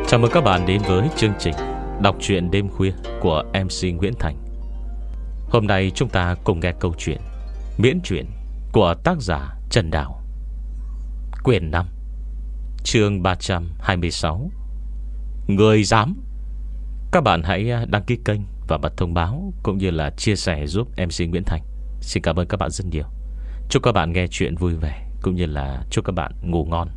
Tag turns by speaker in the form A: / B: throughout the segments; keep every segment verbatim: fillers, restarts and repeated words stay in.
A: Chào mừng các bạn đến với chương trình đọc truyện đêm khuya của em xê Nguyễn Thành. Hôm nay chúng ta cùng nghe câu chuyện miễn truyện của tác giả Trần Đào, quyển năm, chương ba trăm hai mươi sáu. Người dám. Các bạn hãy đăng ký kênh và bật thông báo, cũng như là chia sẻ giúp em xê Nguyễn Thành. Xin cảm ơn các bạn rất nhiều. Chúc các bạn nghe chuyện vui vẻ, cũng như là chúc các bạn ngủ ngon.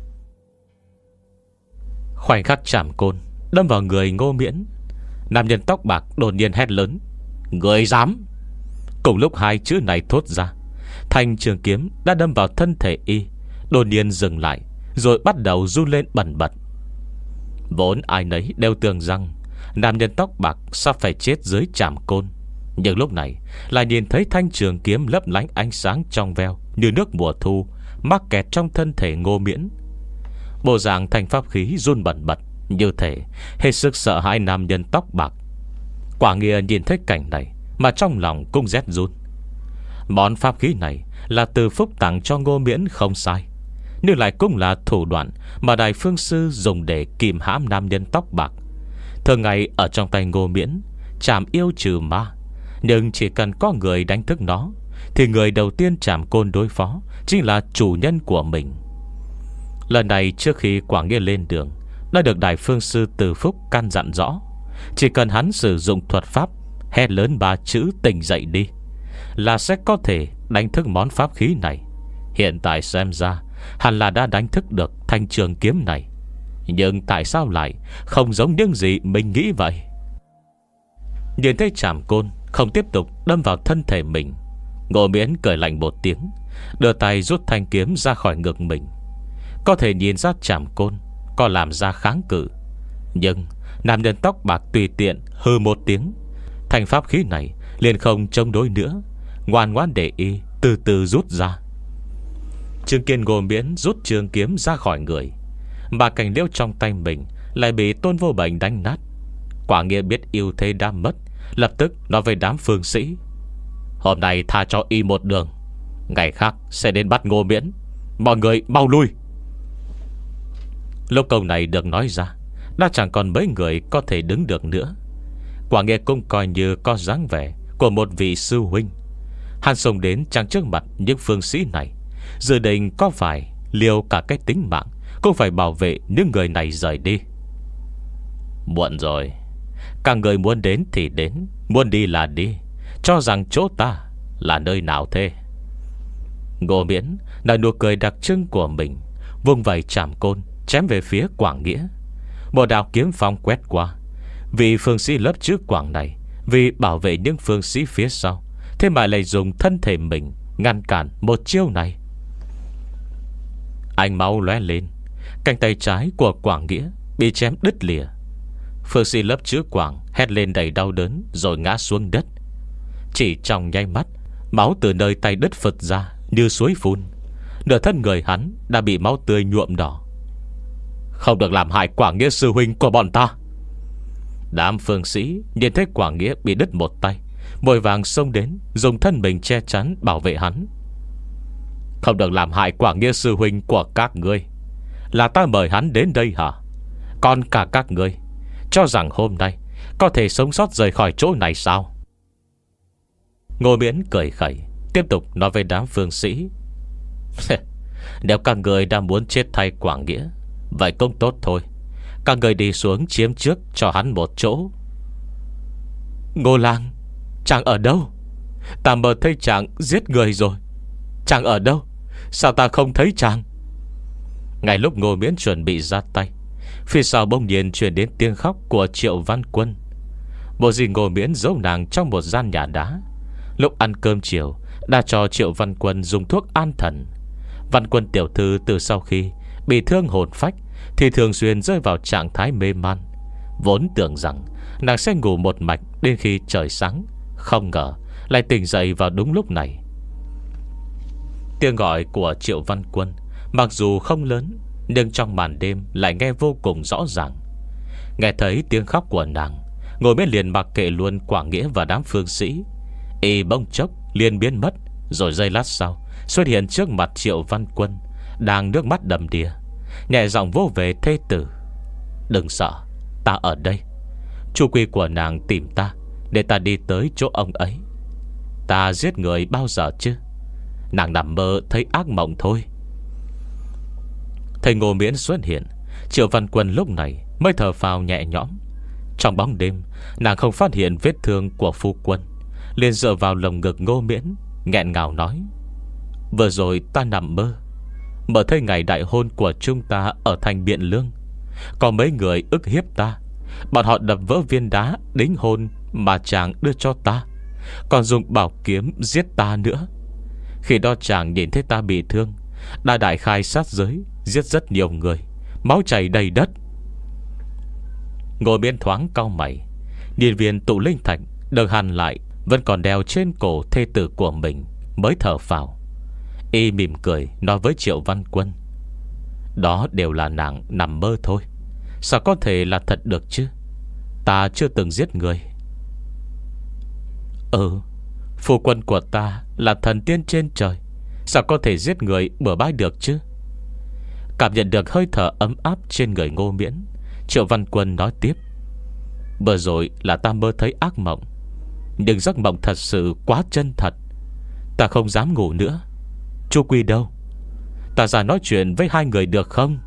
A: Khoảnh khắc chạm côn đâm vào người Ngô Miễn, nam nhân tóc bạc đột nhiên hét lớn: người dám! Cùng lúc hai chữ này thốt ra, thanh trường kiếm đã đâm vào thân thể y đột nhiên dừng lại, rồi bắt đầu run lên bần bật. Vốn ai nấy đều tưởng rằng nam nhân tóc bạc sắp phải chết dưới chạm côn, nhưng lúc này lại nhìn thấy thanh trường kiếm lấp lánh ánh sáng trong veo như nước mùa thu mắc kẹt trong thân thể Ngô Miễn. Bộ dạng thành pháp khí run bần bật như thể hết sức sợ hãi nam nhân tóc bạc. Quả Nghĩa nhìn thấy cảnh này mà trong lòng cũng rét run. Món pháp khí này là Từ Phúc tặng cho Ngô Miễn không sai, nhưng lại cũng là thủ đoạn mà Đại Phương Sư dùng để kìm hãm nam nhân tóc bạc. Thường ngày ở trong tay Ngô Miễn chạm yêu trừ ma, nhưng chỉ cần có người đánh thức nó, thì người đầu tiên chạm côn đối phó chính là chủ nhân của mình. Lần này trước khi Quảng Nghĩa lên đường đã được Đại Phương Sư Từ Phúc căn dặn rõ, chỉ cần hắn sử dụng thuật pháp hét lớn ba chữ tỉnh dậy đi là sẽ có thể đánh thức món pháp khí này. Hiện tại xem ra hẳn là đã đánh thức được thanh trường kiếm này, nhưng tại sao lại không giống những gì mình nghĩ vậy? Nhìn thấy chạm côn không tiếp tục đâm vào thân thể mình, Ngô Miễn cười lạnh một tiếng, đưa tay rút thanh kiếm ra khỏi ngực mình. Có thể nhìn ra chạm côn có làm ra kháng cự, nhưng nam nhân tóc bạc tùy tiện hừ một tiếng, thanh pháp khí này liền không chống đối nữa, ngoan ngoãn để y từ từ rút ra. Chứng kiến Ngô Miễn rút trường kiếm ra khỏi người, mà cành liễu trong tay mình lại bị Tôn Vô Bệnh đánh nát, Quả Nghĩa biết ưu thế đã mất, lập tức nói với đám phương sĩ: hôm nay tha cho y một đường, ngày khác sẽ đến bắt Ngô Miễn, mọi người mau lui. Lúc câu này được nói ra, đã chẳng còn mấy người có thể đứng được nữa. Quả Nghĩa cũng coi như có dáng vẻ của một vị sư huynh. Hắn xông đến chắn trước mặt những phương sĩ này, dự định có phải liều cả cái tính mạng cũng phải bảo vệ những người này rời đi. Muộn rồi, các người muốn đến thì đến, muốn đi là đi, cho rằng chỗ ta là nơi nào thế? Ngô Miễn nở nụ cười đặc trưng của mình, vung vẩy chạm côn chém về phía Quảng Nghĩa. Một đạo kiếm phong quét qua. Vị phương sĩ lớp chữ Quảng này vì bảo vệ những phương sĩ phía sau, thế mà lại dùng thân thể mình ngăn cản một chiêu này. Ánh máu lóe lên, cánh tay trái của Quảng Nghĩa bị chém đứt lìa. Phương sĩ lớp chữ Quảng hét lên đầy đau đớn rồi ngã xuống đất. Chỉ trong nháy mắt, máu từ nơi tay đứt phật ra như suối phun. Nửa thân người hắn đã bị máu tươi nhuộm đỏ. Không được làm hại Quảng Nghĩa sư huynh của bọn ta. Đám phương sĩ nhìn thấy Quảng Nghĩa bị đứt một tay, vội vàng xông đến, dùng thân mình che chắn bảo vệ hắn. Không được làm hại Quảng Nghĩa sư huynh của các ngươi. Là ta mời hắn đến đây hả? Còn cả các ngươi cho rằng hôm nay có thể sống sót rời khỏi chỗ này sao? Ngô Miễn cười khẩy, tiếp tục nói với đám phương sĩ: nếu các người đang muốn chết thay Quảng Nghĩa, vậy cũng tốt thôi, các người đi xuống chiếm trước cho hắn một chỗ. Ngô lang, chàng ở đâu? Ta mơ thấy chàng giết người rồi. Chàng ở đâu? Sao ta không thấy chàng? Ngay lúc Ngô Miễn chuẩn bị ra tay, phía sau bỗng nhiên truyền đến tiếng khóc của Triệu Văn Quân. Bộ gì Ngô Miễn giấu nàng trong một gian nhà đá. Lúc ăn cơm chiều đã cho Triệu Văn Quân dùng thuốc an thần. Văn Quân tiểu thư từ sau khi bị thương hồn phách thì thường xuyên rơi vào trạng thái mê man. Vốn tưởng rằng nàng sẽ ngủ một mạch đến khi trời sáng, không ngờ lại tỉnh dậy vào đúng lúc này. Tiếng gọi của Triệu Văn Quân mặc dù không lớn, nhưng trong màn đêm lại nghe vô cùng rõ ràng. Nghe thấy tiếng khóc của nàng, Ngồi Miễn liền mặc kệ luôn Quảng Nghĩa và đám phương sĩ. Y bỗng chốc liền biến mất, rồi giây lát sau xuất hiện trước mặt Triệu Văn Quân, đang nước mắt đầm đìa, nhẹ giọng vỗ về thê tử: Đừng sợ, ta ở đây. Chu quy của nàng tìm ta để ta đi tới chỗ ông ấy. Ta giết người bao giờ chứ? Nàng nằm mơ thấy ác mộng thôi. Thầy Ngô Miễn xuất hiện, Triệu Văn Quân lúc này mới thở phào nhẹ nhõm. Trong bóng đêm, nàng không phát hiện vết thương của phu quân, liền dựa vào lồng ngực Ngô Miễn, nghẹn ngào nói: vừa rồi ta nằm mơ, mơ thấy ngày đại hôn của chúng ta ở thành Biện Lương. Có mấy người ức hiếp ta, bọn họ đập vỡ viên đá đính hôn mà chàng đưa cho ta, còn dùng bảo kiếm giết ta nữa. Khi đó chàng nhìn thấy ta bị thương, đã đại khai sát giới, giết rất nhiều người, máu chảy đầy đất. Ngồi bên thoáng cau mày, nhìn viên tụ linh thạch được hàn lại vẫn còn đeo trên cổ thê tử của mình, mới thở phào. Y mỉm cười nói với Triệu Văn Quân: đó đều là nàng nằm mơ thôi, sao có thể là thật được chứ? Ta chưa từng giết người. Ừ, phu quân của ta là thần tiên trên trời, sao có thể giết người bừa bãi được chứ? Cảm nhận được hơi thở ấm áp trên người Ngô Miễn, Triệu Văn Quân nói tiếp: vừa rồi là ta mơ thấy ác mộng, nhưng giấc mộng thật sự quá chân thật, ta không dám ngủ nữa. Chu Quy đâu? Ta ra nói chuyện với hai người được không?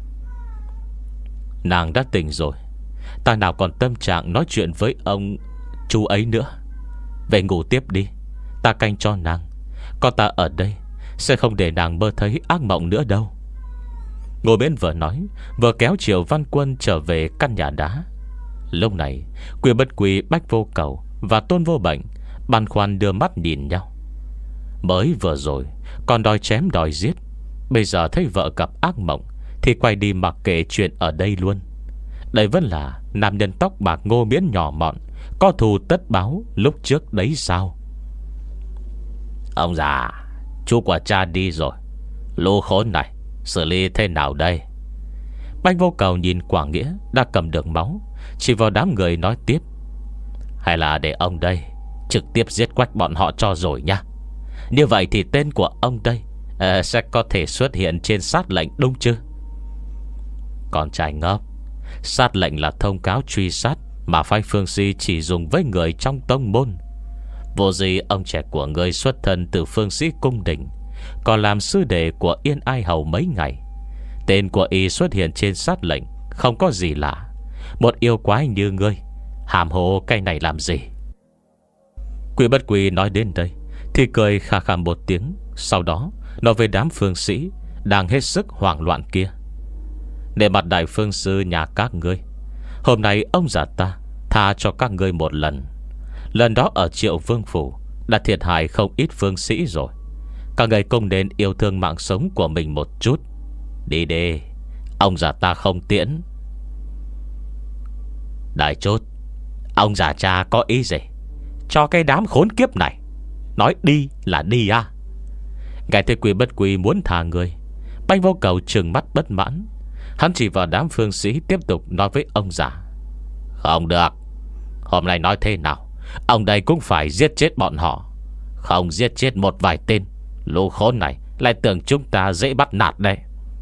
A: Nàng đã tỉnh rồi, ta nào còn tâm trạng nói chuyện với ông chú ấy nữa. Về ngủ tiếp đi, ta canh cho nàng. Có ta ở đây sẽ không để nàng mơ thấy ác mộng nữa đâu. Ngồi bên vừa nói, vừa kéo Triệu Văn Quân trở về căn nhà đá. Lúc này Quy Bất Quy, Bách Vô Cầu và Tôn Vô Bệnh băn khoăn đưa mắt nhìn nhau. Mới vừa rồi còn đòi chém đòi giết, bây giờ thấy vợ gặp ác mộng thì quay đi mặc kệ chuyện ở đây luôn. Đây vẫn là nam nhân tóc bạc Ngô Miễn nhỏ mọn, có thù tất báo lúc trước đấy sao? Ông già, chú của cha đi rồi, lũ khốn này xử lý thế nào đây? Bách Vô Cầu nhìn Quảng Nghĩa đã cầm được máu, chỉ vào đám người nói tiếp: hay là để ông đây trực tiếp giết quách bọn họ cho rồi nha. Như vậy thì tên của ông đây à, sẽ có thể xuất hiện trên sát lệnh đúng chứ? Con trai ngốc, sát lệnh là thông cáo truy sát mà phái Phương Si chỉ dùng với người trong tông môn. Vô gì ông trẻ của người xuất thân từ Phương Sĩ cung đình, còn làm sư đệ của Yên Ai Hầu mấy ngày. Tên của y xuất hiện trên sát lệnh không có gì lạ. Một yêu quái như ngươi hàm hồ cái này làm gì? Quy Bất Quy nói đến đây thì cười khà khà một tiếng, sau đó nói về đám phương sĩ đang hết sức hoảng loạn kia: để mặt đại phương sư nhà các ngươi, hôm nay ông già ta tha cho các ngươi một lần. Lần đó ở Triệu Vương Phủ đã thiệt hại không ít phương sĩ rồi. Các ngươi cũng nên yêu thương mạng sống của mình một chút. Đi đi, ông già ta không tiễn. Đại chốt, ông già cha có ý gì? Cho cái đám khốn kiếp này nói đi là đi à? Nghe thấy Quy Bất Quy muốn thả người, Bách Vô Cầu trừng mắt bất mãn. Hắn chỉ vào đám phương sĩ tiếp tục nói với ông già: không được, hôm nay nói thế nào ông đây cũng phải giết chết bọn họ. Không giết chết một vài tên, lũ khốn này lại tưởng chúng ta dễ bắt nạt đây.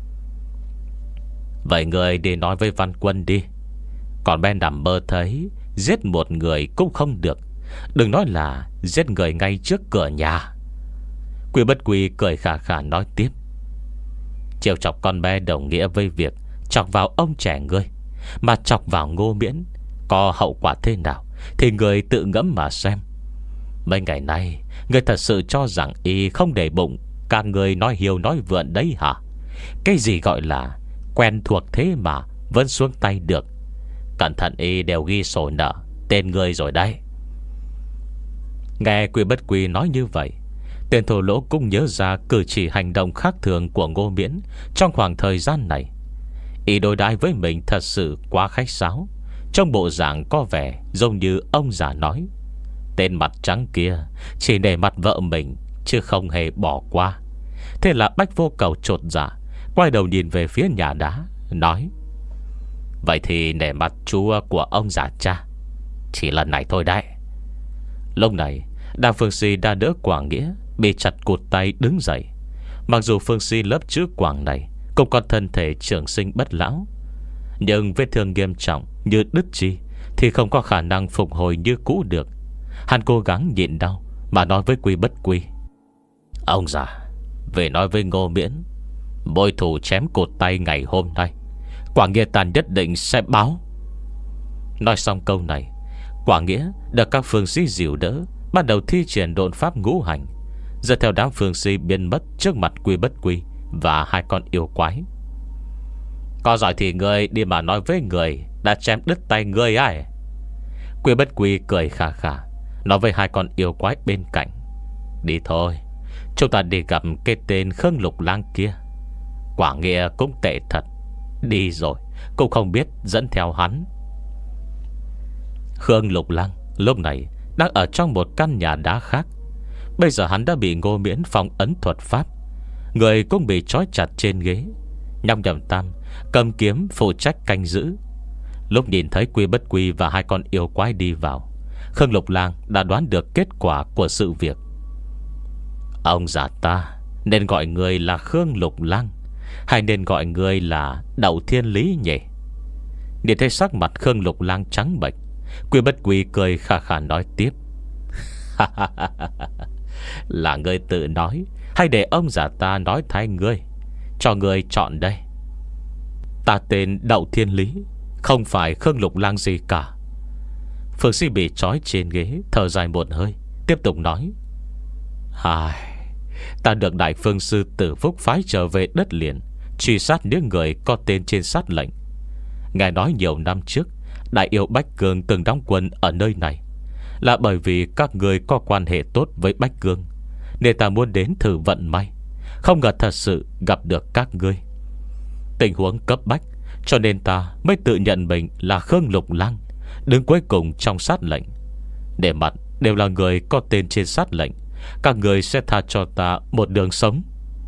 A: Vậy người đi nói với Văn Quân đi. Còn Ben nằm mơ thấy giết một người cũng không được, đừng nói là giết người ngay trước cửa nhà. Quy Bất Quy cười khà khà nói tiếp: chiều chọc con bé đồng nghĩa với việc chọc vào ông trẻ ngươi, mà chọc vào Ngô Miễn có hậu quả thế nào thì người tự ngẫm mà xem. Mấy ngày nay người thật sự cho rằng y không để bụng các người nói hiếu nói vượn đấy hả? Cái gì gọi là quen thuộc thế mà vẫn xuống tay được? Cẩn thận y đều ghi sổ nợ tên người rồi đấy. Nghe Quy Bất Quy nói như vậy, tên thổ lỗ cũng nhớ ra cử chỉ hành động khác thường của Ngô Miễn trong khoảng thời gian này. Y đối đãi với mình thật sự quá khách sáo, trong bộ dạng có vẻ giống như ông già nói: tên mặt trắng kia chỉ để mặt vợ mình chứ không hề bỏ qua. Thế là Bách Vô Cầu chột dạ, quay đầu nhìn về phía nhà đá, nói: vậy thì nể mặt chú của ông già cha, chỉ lần này thôi đấy. Lúc này Đàm Phương Si đã đỡ Quảng Nghĩa bị chặt cụt tay đứng dậy. Mặc dù Phương Si lớp chữ Quảng này cũng có thân thể trường sinh bất lão, Nhưng vết thương nghiêm trọng như đứt chi thì không có khả năng phục hồi như cũ được. Hắn cố gắng nhịn đau mà nói với Quy Bất Quy: Ông già, về nói với Ngô Miễn, mối thù chém cột tay ngày hôm nay Quảng Nghĩa ta nhất định sẽ báo. Nói xong câu này, Quảng Nghĩa được các phương sĩ dìu đỡ, bắt đầu thi triển độn pháp ngũ hành, giờ theo đám phương sĩ biến mất trước mặt Quy Bất Quy và hai con yêu quái. Có giỏi thì ngươi đi mà nói với người đã chém đứt tay ngươi ai. Quy Bất Quy cười khà khà nói với hai con yêu quái bên cạnh: Đi thôi, chúng ta đi gặp cái tên Khương Lục Lang kia. Quảng Nghĩa cũng tệ thật, đi rồi cũng không biết dẫn theo hắn. Khương Lục Lang lúc này đang ở trong một căn nhà đá khác. Bây giờ hắn đã bị Ngô Miễn phong ấn thuật pháp, người cũng bị trói chặt trên ghế. Nhong Nhầm Tam cầm kiếm phụ trách canh giữ. Lúc nhìn thấy Quy Bất Quy và hai con yêu quái đi vào, Khương Lục Lang đã đoán được kết quả của sự việc. Ông già ta nên gọi người là Khương Lục Lang, hay nên gọi người là Đậu Thiên Lý nhỉ? Nhìn thấy sắc mặt Khương Lục Lang trắng bệch, Quy Bất Quy cười khà khà nói tiếp: Là ngươi tự nói, hay để ông già ta nói thay ngươi? Cho ngươi chọn đây. Ta tên Đậu Thiên Lý, không phải Khương Lục Lang gì cả. Phương sĩ bị trói trên ghế thở dài một hơi, tiếp tục nói: Hài, ta được Đại Phương Sư Tử Phúc phái trở về đất liền, truy sát những người có tên trên sát lệnh. Ngài nói nhiều năm trước Đại yêu Bách Cương từng đóng quân ở nơi này, là bởi vì các người có quan hệ tốt với Bách Cương, nên ta muốn đến thử vận may. Không ngờ thật sự gặp được các ngươi. Tình huống cấp bách, cho nên ta mới tự nhận mình là Khương Lục Lang, đứng cuối cùng trong sát lệnh. Để mặt đều là người có tên trên sát lệnh, các người sẽ tha cho ta một đường sống.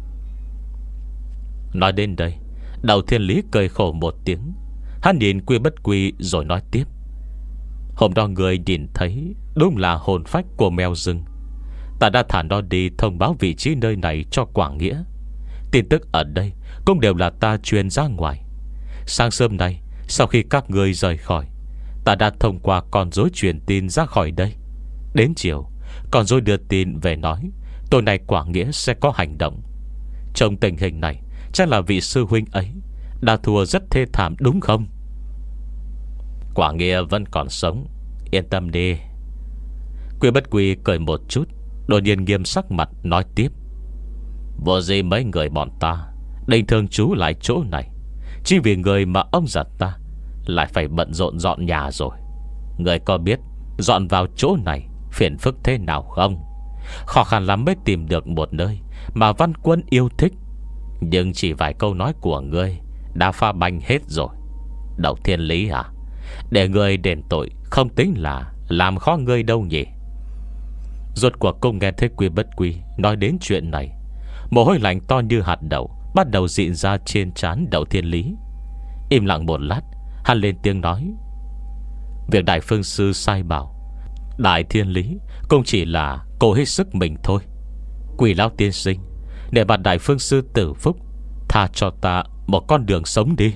A: Nói đến đây, Đậu Thiên Lý cười khổ một tiếng. Hắn nhìn Quy Bất Quy rồi nói tiếp: Hôm đó người nhìn thấy đúng là hồn phách của mèo rừng. Ta đã thả nó đi thông báo vị trí nơi này cho Quảng Nghĩa. Tin tức ở đây cũng đều là ta truyền ra ngoài. Sáng sớm nay, sau khi các người rời khỏi, ta đã thông qua con rối truyền tin ra khỏi đây. Đến chiều, con rối đưa tin về nói tối nay Quảng Nghĩa sẽ có hành động. Trong tình hình này, chắc là vị sư huynh ấy đã thua rất thê thảm đúng không? Quảng Nghĩa vẫn còn sống, yên tâm đi. Quy Bất Quy cười một chút, đột nhiên nghiêm sắc mặt nói tiếp: Vô gì mấy người bọn ta định thường trú lại chỗ này, chỉ vì người mà ông già ta lại phải bận rộn dọn nhà rồi. Người có biết dọn vào chỗ này phiền phức thế nào không? Khó khăn lắm mới tìm được một nơi mà Văn Quân yêu thích, nhưng chỉ vài câu nói của ngươi đã pha banh hết rồi. Đậu Thiên Lý à, để ngươi đền tội không tính là làm khó ngươi đâu nhỉ? Rốt cuộc cũng nghe thấy Quy Bất Quy nói đến chuyện này. Mồ hôi lạnh to như hạt đậu bắt đầu dịn ra trên trán Đậu Thiên Lý. Im lặng một lát, hắn lên tiếng nói: Việc Đại Phương Sư sai bảo, Đại Thiên Lý cũng chỉ là cố hết sức mình thôi. Quỷ lão tiên sinh, để mặt Đại Phương Sư Tử Phúc tha cho ta một con đường sống đi.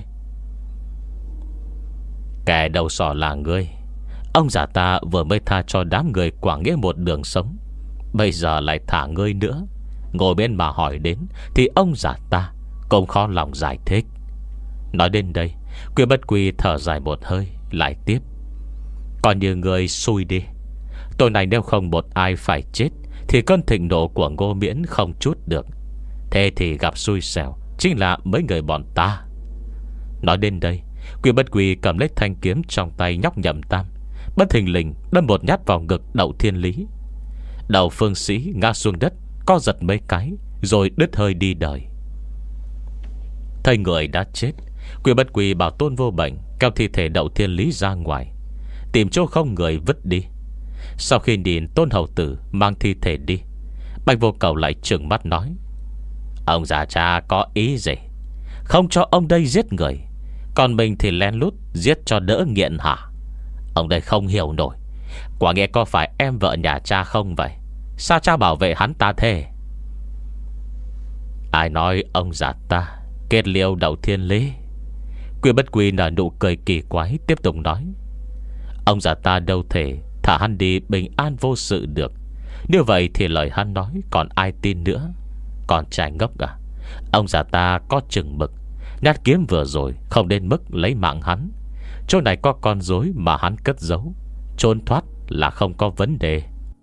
A: Kẻ đầu sỏ là ngươi. Ông già ta vừa mới tha cho đám người Quảng Nghĩa một đường sống, bây giờ lại thả ngươi nữa. Ngồi bên mà hỏi đến thì ông già ta cũng khó lòng giải thích. Nói đến đây, Quy Bất Quy thở dài một hơi, lại tiếp: Còn như người xui đi. Tối nay nếu không một ai phải chết, thì cơn thịnh nộ của Ngô Miễn không chút được. Thế thì gặp xui xẻo chính là mấy người bọn ta. Nói đến đây, Quy Bất Quy cầm lấy thanh kiếm trong tay Nhóc Nhậm Tam, bất thình lình đâm một nhát vào ngực Đậu Thiên Lý. Đầu phương sĩ ngã xuống đất, co giật mấy cái rồi đứt hơi đi đời. Thấy người đã chết, Quy Bất Quy bảo Tôn Vô Bệnh kéo thi thể Đậu Thiên Lý ra ngoài, tìm chỗ không người vứt đi. Sau khi nhìn Tôn Hầu Tử mang thi thể đi, Bạch Vô Cầu lại trừng mắt nói: Ông già cha có ý gì? Không cho ông đây giết người, còn mình thì len lút giết cho đỡ nghiện hả? Ông đây không hiểu nổi. Quả nghe có phải em vợ nhà cha không vậy? Sao cha bảo vệ hắn ta thế? Ai nói ông già ta kết liêu Đậu Thiên Lý? Quy Bất Quy nở nụ cười kỳ quái, tiếp tục nói: Ông già ta đâu thể thả hắn đi bình an vô sự được. Như vậy thì lời hắn nói còn ai tin nữa. Còn trai ngốc à, ông già ta có chừng mực. Nhát kiếm vừa rồi không đến mức lấy mạng hắn. Chỗ này có con rối mà hắn cất giấu, trốn thoát là không có vấn đề.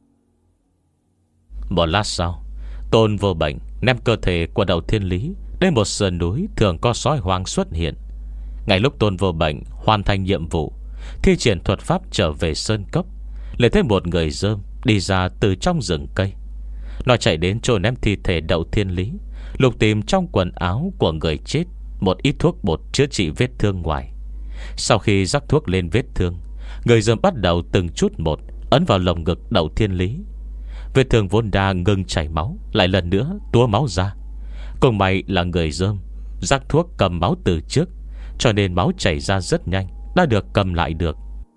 A: Một lát sau, Tôn Vô Bệnh ném cơ thể của Đậu Thiên Lý đến một sườn núi thường có sói hoang xuất hiện. Ngay lúc Tôn Vô Bệnh hoàn thành nhiệm vụ, thi triển thuật pháp trở về sơn cốc, lấy thêm một người dơm đi ra từ trong rừng cây. Nó chạy đến chỗ ném thi thể Đậu Thiên Lý, lục tìm trong quần áo của người chết một ít thuốc bột chữa trị vết thương ngoài. Sau khi rắc thuốc lên vết thương, người dơm bắt đầu từng chút một ấn vào lồng ngực Đậu Thiên Lý. Vết thương vốn đã ngừng chảy máu lại lần nữa túa máu ra. Cùng may là người dơm rắc thuốc cầm máu từ trước, cho nên máu chảy ra rất nhanh, đã được cầm lại được.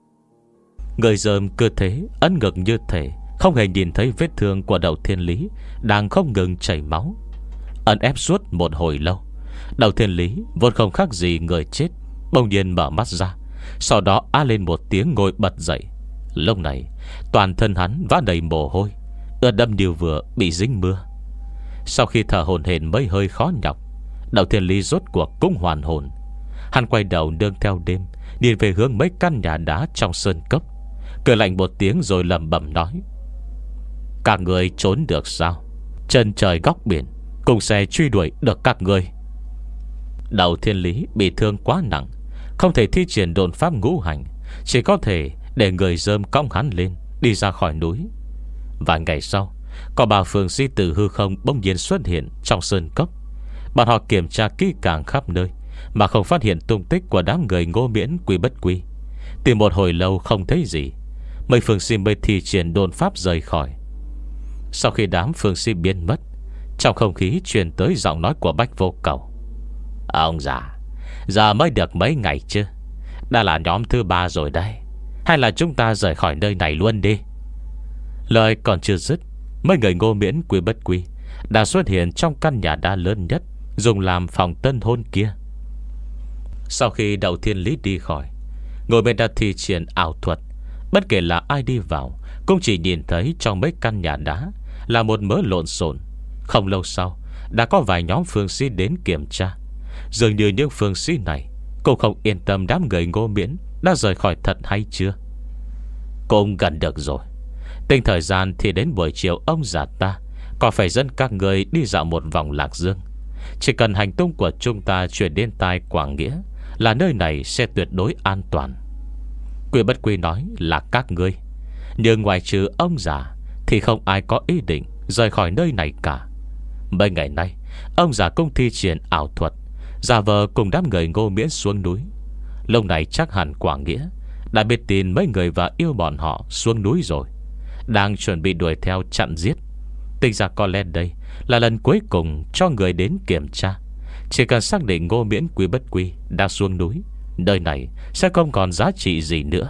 A: Người dơm cứ thế ấn ngực như thể không hề nhìn thấy vết thương của Đậu Thiên Lý đang không ngừng chảy máu. Ấn ép suốt một hồi lâu, Đậu Thiên Lý vốn không khác gì người chết, bỗng nhiên mở mắt ra, sau đó á lên một tiếng ngồi bật dậy. Lúc này toàn thân hắn vã đầy mồ hôi, ướt đẫm điều vừa bị dính mưa. Sau khi thở hổn hển mấy hơi khó nhọc, Đậu Thiên Lý rốt cuộc cũng hoàn hồn. Hắn quay đầu nương theo đêm, nhìn về hướng mấy căn nhà đá trong sơn cốc, cười lạnh một tiếng rồi lẩm bẩm nói: Các người trốn được sao? Chân trời góc biển cùng xe truy đuổi được các người. Đậu Thiên Lý bị thương quá nặng, không thể thi triển độn pháp ngũ hành, chỉ có thể để người dơm cõng hắn lên, đi ra khỏi núi. Vài ngày sau, có bà phường sĩ tử hư không bỗng nhiên xuất hiện trong sơn cốc. Bọn họ kiểm tra kỹ càng khắp nơi mà không phát hiện tung tích của đám người Ngô Miễn Quy Bất Quy. Tìm một hồi lâu không thấy gì, mấy phương sĩ mới thi triển độn pháp rời khỏi. Sau khi đám phương sĩ biến mất, trong không khí truyền tới giọng nói của Bách Vô Cầu: Ông già, giờ mới được mấy ngày chứ? Đã là nhóm thứ ba rồi đây. Hay là chúng ta rời khỏi nơi này luôn đi? Lời còn chưa dứt, mấy người Ngô Miễn Quy Bất Quy đã xuất hiện trong căn nhà đá lớn nhất dùng làm phòng tân hôn kia. Sau khi Đậu Thiên Lý đi khỏi, Ngô Miễn đã thi triển ảo thuật. Bất kể là ai đi vào, cũng chỉ nhìn thấy trong mấy căn nhà đá là một mớ lộn xộn. Không lâu sau, đã có vài nhóm phương sĩ đến kiểm tra. Dường như những phương sĩ này cũng không yên tâm đám người Ngô Miễn đã rời khỏi thật hay chưa. Cũng gần được rồi. Tính thời gian thì đến buổi chiều ông già ta còn phải dẫn các người đi dạo một vòng Lạc Dương. Chỉ cần hành tung của chúng ta chuyển đến tai Quảng Nghĩa là nơi này sẽ tuyệt đối an toàn. Quy Bất Quy nói là các ngươi, nhưng ngoài trừ ông già thì không ai có ý định rời khỏi nơi này cả. Mấy ngày nay ông già cũng thi triển ảo thuật, giả vờ cùng đám người Ngô Miễn xuống núi. Lúc này chắc hẳn Quảng Nghĩa đã biết tin mấy người và yêu bọn họ xuống núi rồi, đang chuẩn bị đuổi theo chặn giết. Tính ra có lẽ đây là lần cuối cùng cho người đến kiểm tra. Chỉ cần xác định Ngô Miễn Quy Bất Quy đã xuống núi, nơi này sẽ không còn giá trị gì nữa.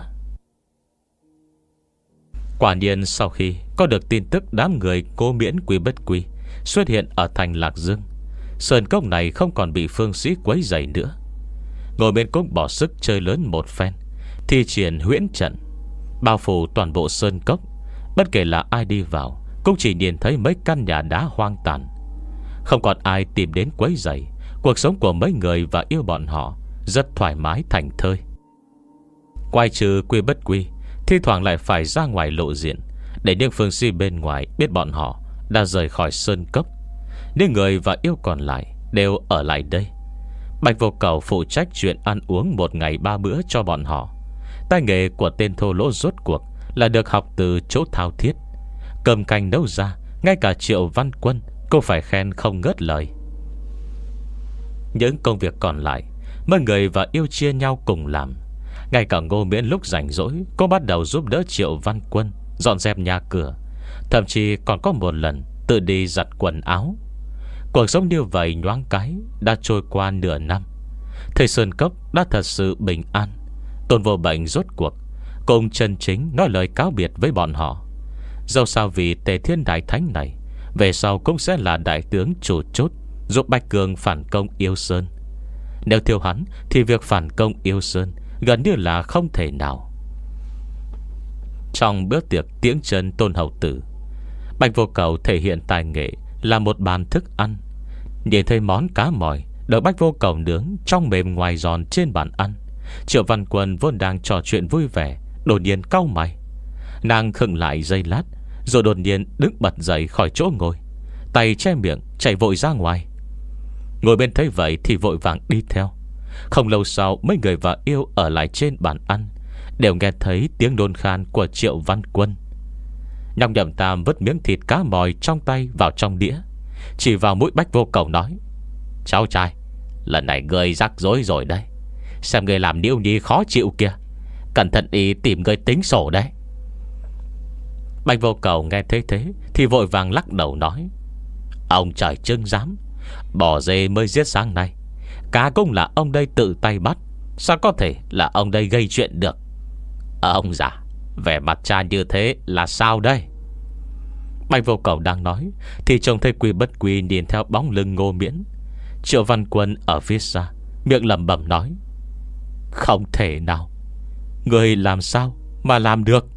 A: Quả nhiên sau khi có được tin tức đám người Ngô Miễn Quy Bất Quy xuất hiện ở thành Lạc Dương, sơn cốc này không còn bị phương sĩ quấy rầy nữa. Ngô Miễn cũng bỏ sức chơi lớn một phen, thi triển huyễn trận bao phủ toàn bộ sơn cốc. Bất kể là ai đi vào cũng chỉ nhìn thấy mấy căn nhà đá hoang tàn, không còn ai tìm đến quấy rầy. Cuộc sống của mấy người và yêu bọn họ rất thoải mái thành thơi. Quay trừ Quy Bất Quy, thi thoảng lại phải ra ngoài lộ diện, để những phương sĩ bên ngoài biết bọn họ đã rời khỏi sơn cốc. Những người và yêu còn lại đều ở lại đây. Bạch Vô Cầu phụ trách chuyện ăn uống một ngày ba bữa cho bọn họ. Tay nghề của tên thô lỗ rốt cuộc là được học từ chỗ thao thiết. Cơm canh nấu ra, ngay cả Triệu Văn Quân cũng phải khen không ngớt lời. Những công việc còn lại, mấy người và yêu chia nhau cùng làm. Ngay cả Ngô Miễn lúc rảnh rỗi cũng bắt đầu giúp đỡ Triệu Văn Quân dọn dẹp nhà cửa, thậm chí còn có một lần tự đi giặt quần áo. Cuộc sống như vậy nhoáng cái đã trôi qua nửa năm. Thầy Sơn Cốc đã thật sự bình an. Tôn Vô Bệnh rốt cuộc cùng chân chính nói lời cáo biệt với bọn họ. Dẫu sao vì Tề Thiên Đại Thánh này về sau cũng sẽ là đại tướng chủ chốt giúp Bạch Cường phản công Yêu Sơn. Nếu thiếu hắn thì việc phản công Yêu Sơn gần như là không thể nào. Trong bữa tiệc tiễn chân Tôn Hầu Tử, Bạch Vô Cầu thể hiện tài nghệ là một bàn thức ăn. Nhìn thấy món cá mòi được Bạch Vô Cầu nướng trong mềm ngoài giòn trên bàn ăn, Triệu Văn Quân vốn đang trò chuyện vui vẻ đột nhiên cau mày. Nàng khựng lại giây lát, rồi đột nhiên đứng bật dậy khỏi chỗ ngồi, tay che miệng chạy vội ra ngoài. Ngồi bên thấy vậy thì vội vàng đi theo. Không lâu sau, mấy người và Yêu ở lại trên bàn ăn đều nghe thấy tiếng nôn khan của Triệu Văn Quân. Nhong Nhậm Tam vứt miếng thịt cá mòi trong tay vào trong đĩa, chỉ vào mũi Bạch Vô Cầu nói: "Cháu trai, lần này ngươi rắc rối rồi đấy. Xem ngươi làm Niêu Nhi khó chịu kìa, cẩn thận y tìm ngươi tính sổ đấy." Bạch Vô Cầu nghe thấy thế thì vội vàng lắc đầu nói: "Ông trời trưng dám, bò dê mới giết sáng nay, cá cũng là ông đây tự tay bắt, sao có thể là ông đây gây chuyện được? Ông già, vẻ mặt cha như thế là sao đây?" Bạch Vô Cầu đang nói thì trông thấy Quy Bất Quy nhìn theo bóng lưng Ngô Miễn. Triệu Văn Quân ở phía xa miệng lẩm bẩm nói: "Không thể nào, người làm sao mà làm được?"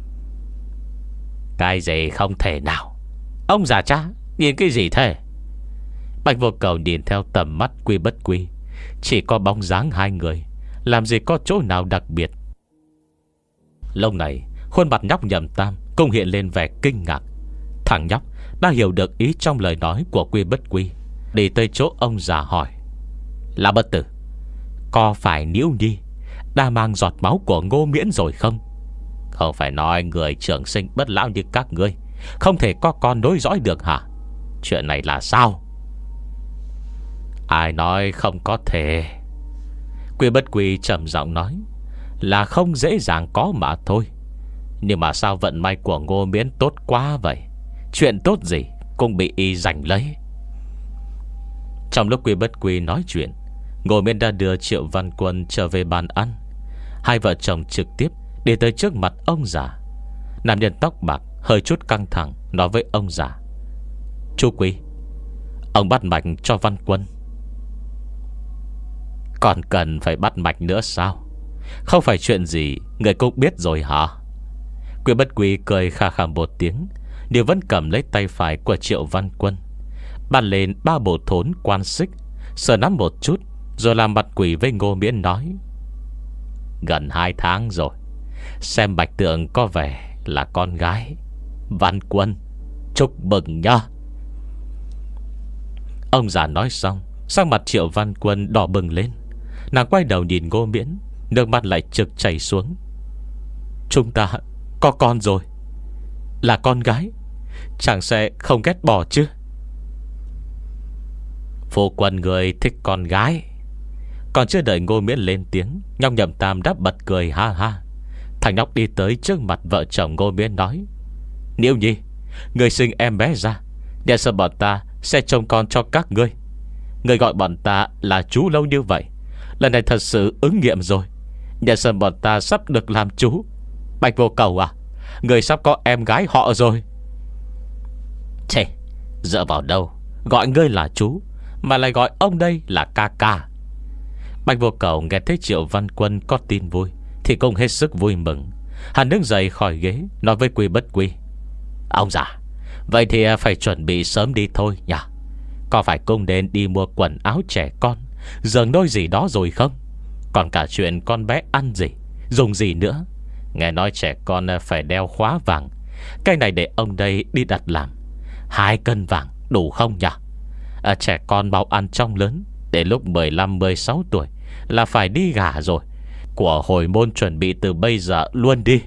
A: "Cái gì không thể nào? Ông già cha nhìn cái gì thế?" Bạch Vô Cầu nhìn theo tầm mắt Quy Bất Quy, chỉ có bóng dáng hai người, làm gì có chỗ nào đặc biệt. Lúc này khuôn mặt nhóc Nhậm Tam cũng hiện lên vẻ kinh ngạc. Thằng nhóc đã hiểu được ý trong lời nói của Quy Bất Quy, đi tới chỗ ông già hỏi: "Là Bất Tử, có phải Niễu Nhi đã mang giọt máu của Ngô Miễn rồi không? Không phải nói người trưởng sinh bất lão như các ngươi không thể có con nối dõi được hả? Chuyện này là sao?" "Ai nói không có thể?" Quy Bất Quy trầm giọng nói: "Là không dễ dàng có mà thôi. Nhưng mà sao vận may của Ngô Miễn tốt quá vậy? Chuyện tốt gì cũng bị y giành lấy." Trong lúc Quy Bất Quy nói chuyện, Ngô Miễn đã đưa Triệu Văn Quân trở về bàn ăn. Hai vợ chồng trực tiếp đi tới trước mặt ông già. Nam nhân tóc bạc hơi chút căng thẳng nói với ông già: "Chú Quy, ông bắt mạch cho Văn Quân." "Còn cần phải bắt mạch nữa sao? Không phải chuyện gì người cũng biết rồi hả?" Quy Bất Quy cười khà khà một tiếng, nhưng vẫn cầm lấy tay phải của Triệu Văn Quân, bàn lên ba bộ thốn quan xích, sờ nắm một chút, rồi làm mặt quỷ với Ngô Miễn nói: "Gần hai tháng rồi, xem bạch tượng có vẻ là con gái. Văn Quân, chúc mừng nhá." Ông già nói xong, sắc mặt Triệu Văn Quân đỏ bừng lên. Nàng quay đầu nhìn Ngô Miễn, nước mắt lại trực chảy xuống. "Chúng ta có con rồi, là con gái, chẳng sẽ không ghét bỏ chứ?" "Phu quân người thích con gái." Còn chưa đợi Ngô Miễn lên tiếng, Nhong Nhậm Tam đáp bật cười ha ha. Thằng nhóc đi tới trước mặt vợ chồng Ngô Miễn nói: "Niễu Nhi, người sinh em bé ra, nhà sợ bọn ta sẽ trông con cho các ngươi. Người gọi bọn ta là chú lâu như vậy, lần này thật sự ứng nghiệm rồi. Nhà sợ bọn ta sắp được làm chú. Bạch Vô Cầu à, người sắp có em gái họ rồi." "Chê, dựa vào đâu gọi ngươi là chú mà lại gọi ông đây là ca ca?" Bạch Vô Cầu nghe thấy Triệu Văn Quân có tin vui thì cũng hết sức vui mừng. Hắn đứng dậy khỏi ghế, nói với Quy Bất Quy: "Ông già, vậy thì phải chuẩn bị sớm đi thôi nhỉ? Có phải cũng nên đi mua quần áo trẻ con, giường nôi gì đó rồi không? Còn cả chuyện con bé ăn gì, dùng gì nữa. Nghe nói trẻ con phải đeo khóa vàng, cái này để ông đây đi đặt làm. Hai cân vàng đủ không nhỉ? À, trẻ con bao ăn trong lớn, để lúc mười lăm mười sáu tuổi là phải đi gả rồi. Của hồi môn chuẩn bị từ bây giờ luôn đi."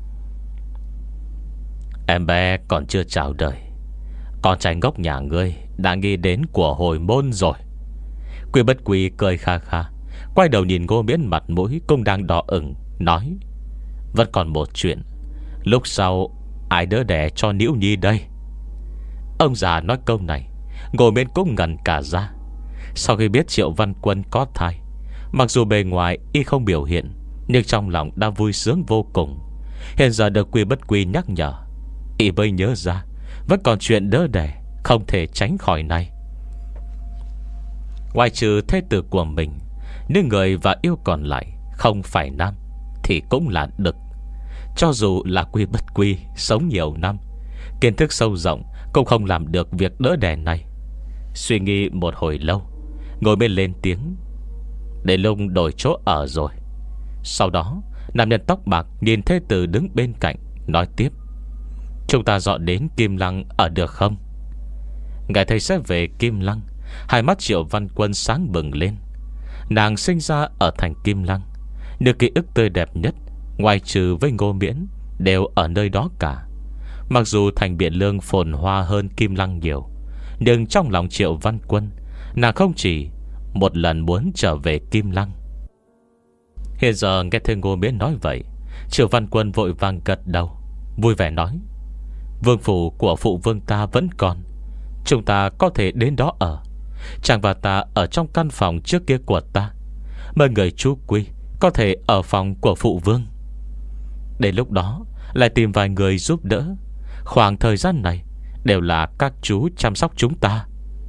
A: "Em bé còn chưa chào đời, con trai ngốc nhà ngươi đã nghĩ đến của hồi môn rồi." Quy Bất Quy cười kha kha, quay đầu nhìn Ngô Miễn mặt mũi cũng đang đỏ ửng, nói: "Vẫn còn một chuyện, lúc sau ai đỡ đẻ cho Niễu Nhi đây?" Ông già nói câu này, Ngô Miễn cũng ngẩn cả ra. Sau khi biết Triệu Văn Quân có thai, mặc dù bề ngoài y không biểu hiện, nhưng trong lòng đã vui sướng vô cùng. Hiện giờ được Quy Bất Quy nhắc nhở, y mới nhớ ra vẫn còn chuyện đỡ đẻ không thể tránh khỏi này. Ngoài trừ thế tử của mình, Nếu người và yêu còn lại không phải nam thì cũng là đực. Cho dù là quy bất quy, sống nhiều năm, kiến thức sâu rộng, cũng không làm được việc đỡ đẻ này. Suy nghĩ một hồi lâu, ngồi bên lên tiếng: Để lung đổi chỗ ở rồi. Sau đó nam nhân tóc bạc nhìn Thế Tử đứng bên cạnh, nói tiếp: Chúng ta dọn đến Kim Lăng ở được không? Ngài thấy sẽ về Kim Lăng. Hai mắt Triệu Văn Quân sáng bừng lên. Nàng sinh ra ở thành Kim Lăng, những ký ức tươi đẹp nhất, ngoài trừ với Ngô Miễn, đều ở nơi đó cả. Mặc dù thành Biện Lương phồn hoa hơn Kim Lăng nhiều, nhưng trong lòng Triệu Văn Quân, nàng không chỉ một lần muốn trở về Kim Lăng. Hiện giờ nghe thấy Ngô Miễn nói vậy, Triệu Văn Quân vội vàng gật đầu, vui vẻ nói: Vương phủ của phụ vương ta vẫn còn, chúng ta có thể đến đó ở. Chàng và ta ở trong căn phòng trước kia của ta, mời người chú Quy có thể ở phòng của phụ vương. Đến lúc đó lại tìm vài người giúp đỡ. Khoảng thời gian này đều là các chú chăm sóc chúng ta.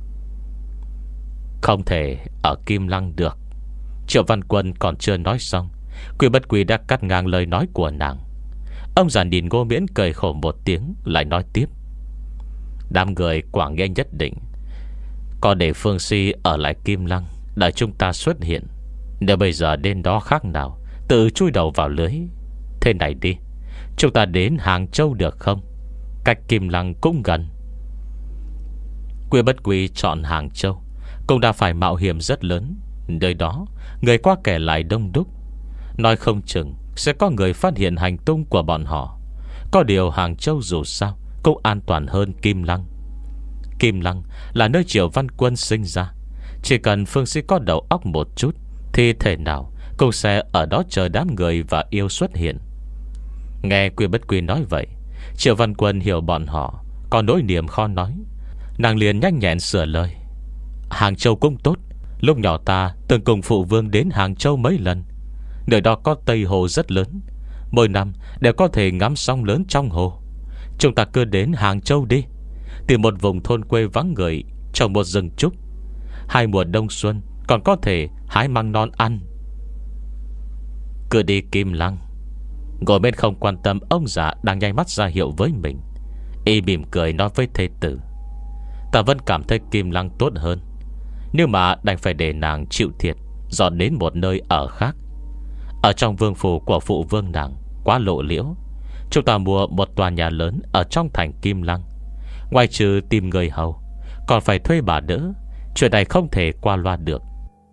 A: Không thể ở Kim Lăng được. Triệu Văn Quân còn chưa nói xong, Quy Bất Quy đã cắt ngang lời nói của nàng. Ông già nhìn Ngô Miễn cười khổ một tiếng, lại nói tiếp: Đám người Quảng Nghe nhất định có để Phương Si ở lại Kim Lăng đợi chúng ta xuất hiện. Nếu bây giờ đến đó khác nào tự chui đầu vào lưới. Thế này đi, chúng ta đến Hàng Châu được không? Cách Kim Lăng cũng gần. Quy Bất Quy chọn Hàng Châu cũng đã phải mạo hiểm rất lớn. Nơi đó người qua kẻ lại đông đúc, nói không chừng sẽ có người phát hiện hành tung của bọn họ. Có điều Hàng Châu dù sao cũng an toàn hơn Kim Lăng. Kim Lăng là nơi Triệu Văn Quân sinh ra. Chỉ cần Phương Si có đầu óc một chút thì thể nào cũng sẽ ở đó chờ đám người và yêu xuất hiện. Nghe Quy Bất Quy nói vậy, Triệu Văn Quân hiểu bọn họ có nỗi niềm khó nói. Nàng liền nhanh nhẹn sửa lời: Hàng Châu cũng tốt. Lúc nhỏ ta từng cùng phụ vương đến Hàng Châu mấy lần. Nơi đó có Tây Hồ rất lớn, mỗi năm đều có thể ngắm sóng lớn trong hồ. Chúng ta cứ đến Hàng Châu đi, tìm một vùng thôn quê vắng người, trồng một rừng trúc. Hai mùa đông xuân còn có thể hái măng non ăn. Cứ đi Kim Lăng. Ngồi bên không quan tâm ông già đang nháy mắt ra hiệu với mình, y mỉm cười nói với Thế Tử: Ta vẫn cảm thấy Kim Lăng tốt hơn, nhưng mà đành phải để nàng chịu thiệt, dọn đến một nơi ở khác. Ở trong vương phủ của phụ vương nàng quá lộ liễu. Chúng ta mua một tòa nhà lớn ở trong thành Kim Lăng. Ngoài trừ tìm người hầu, còn phải thuê bà đỡ. Chuyện này không thể qua loa được.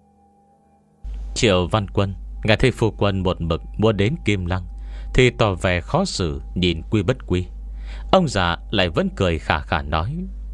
A: Triệu Văn Quân nghe thấy phu quân một mực muốn đến Kim Lăng thì tỏ vẻ khó xử nhìn Quy Bất Quy. Ông già lại vẫn cười khà khà nói: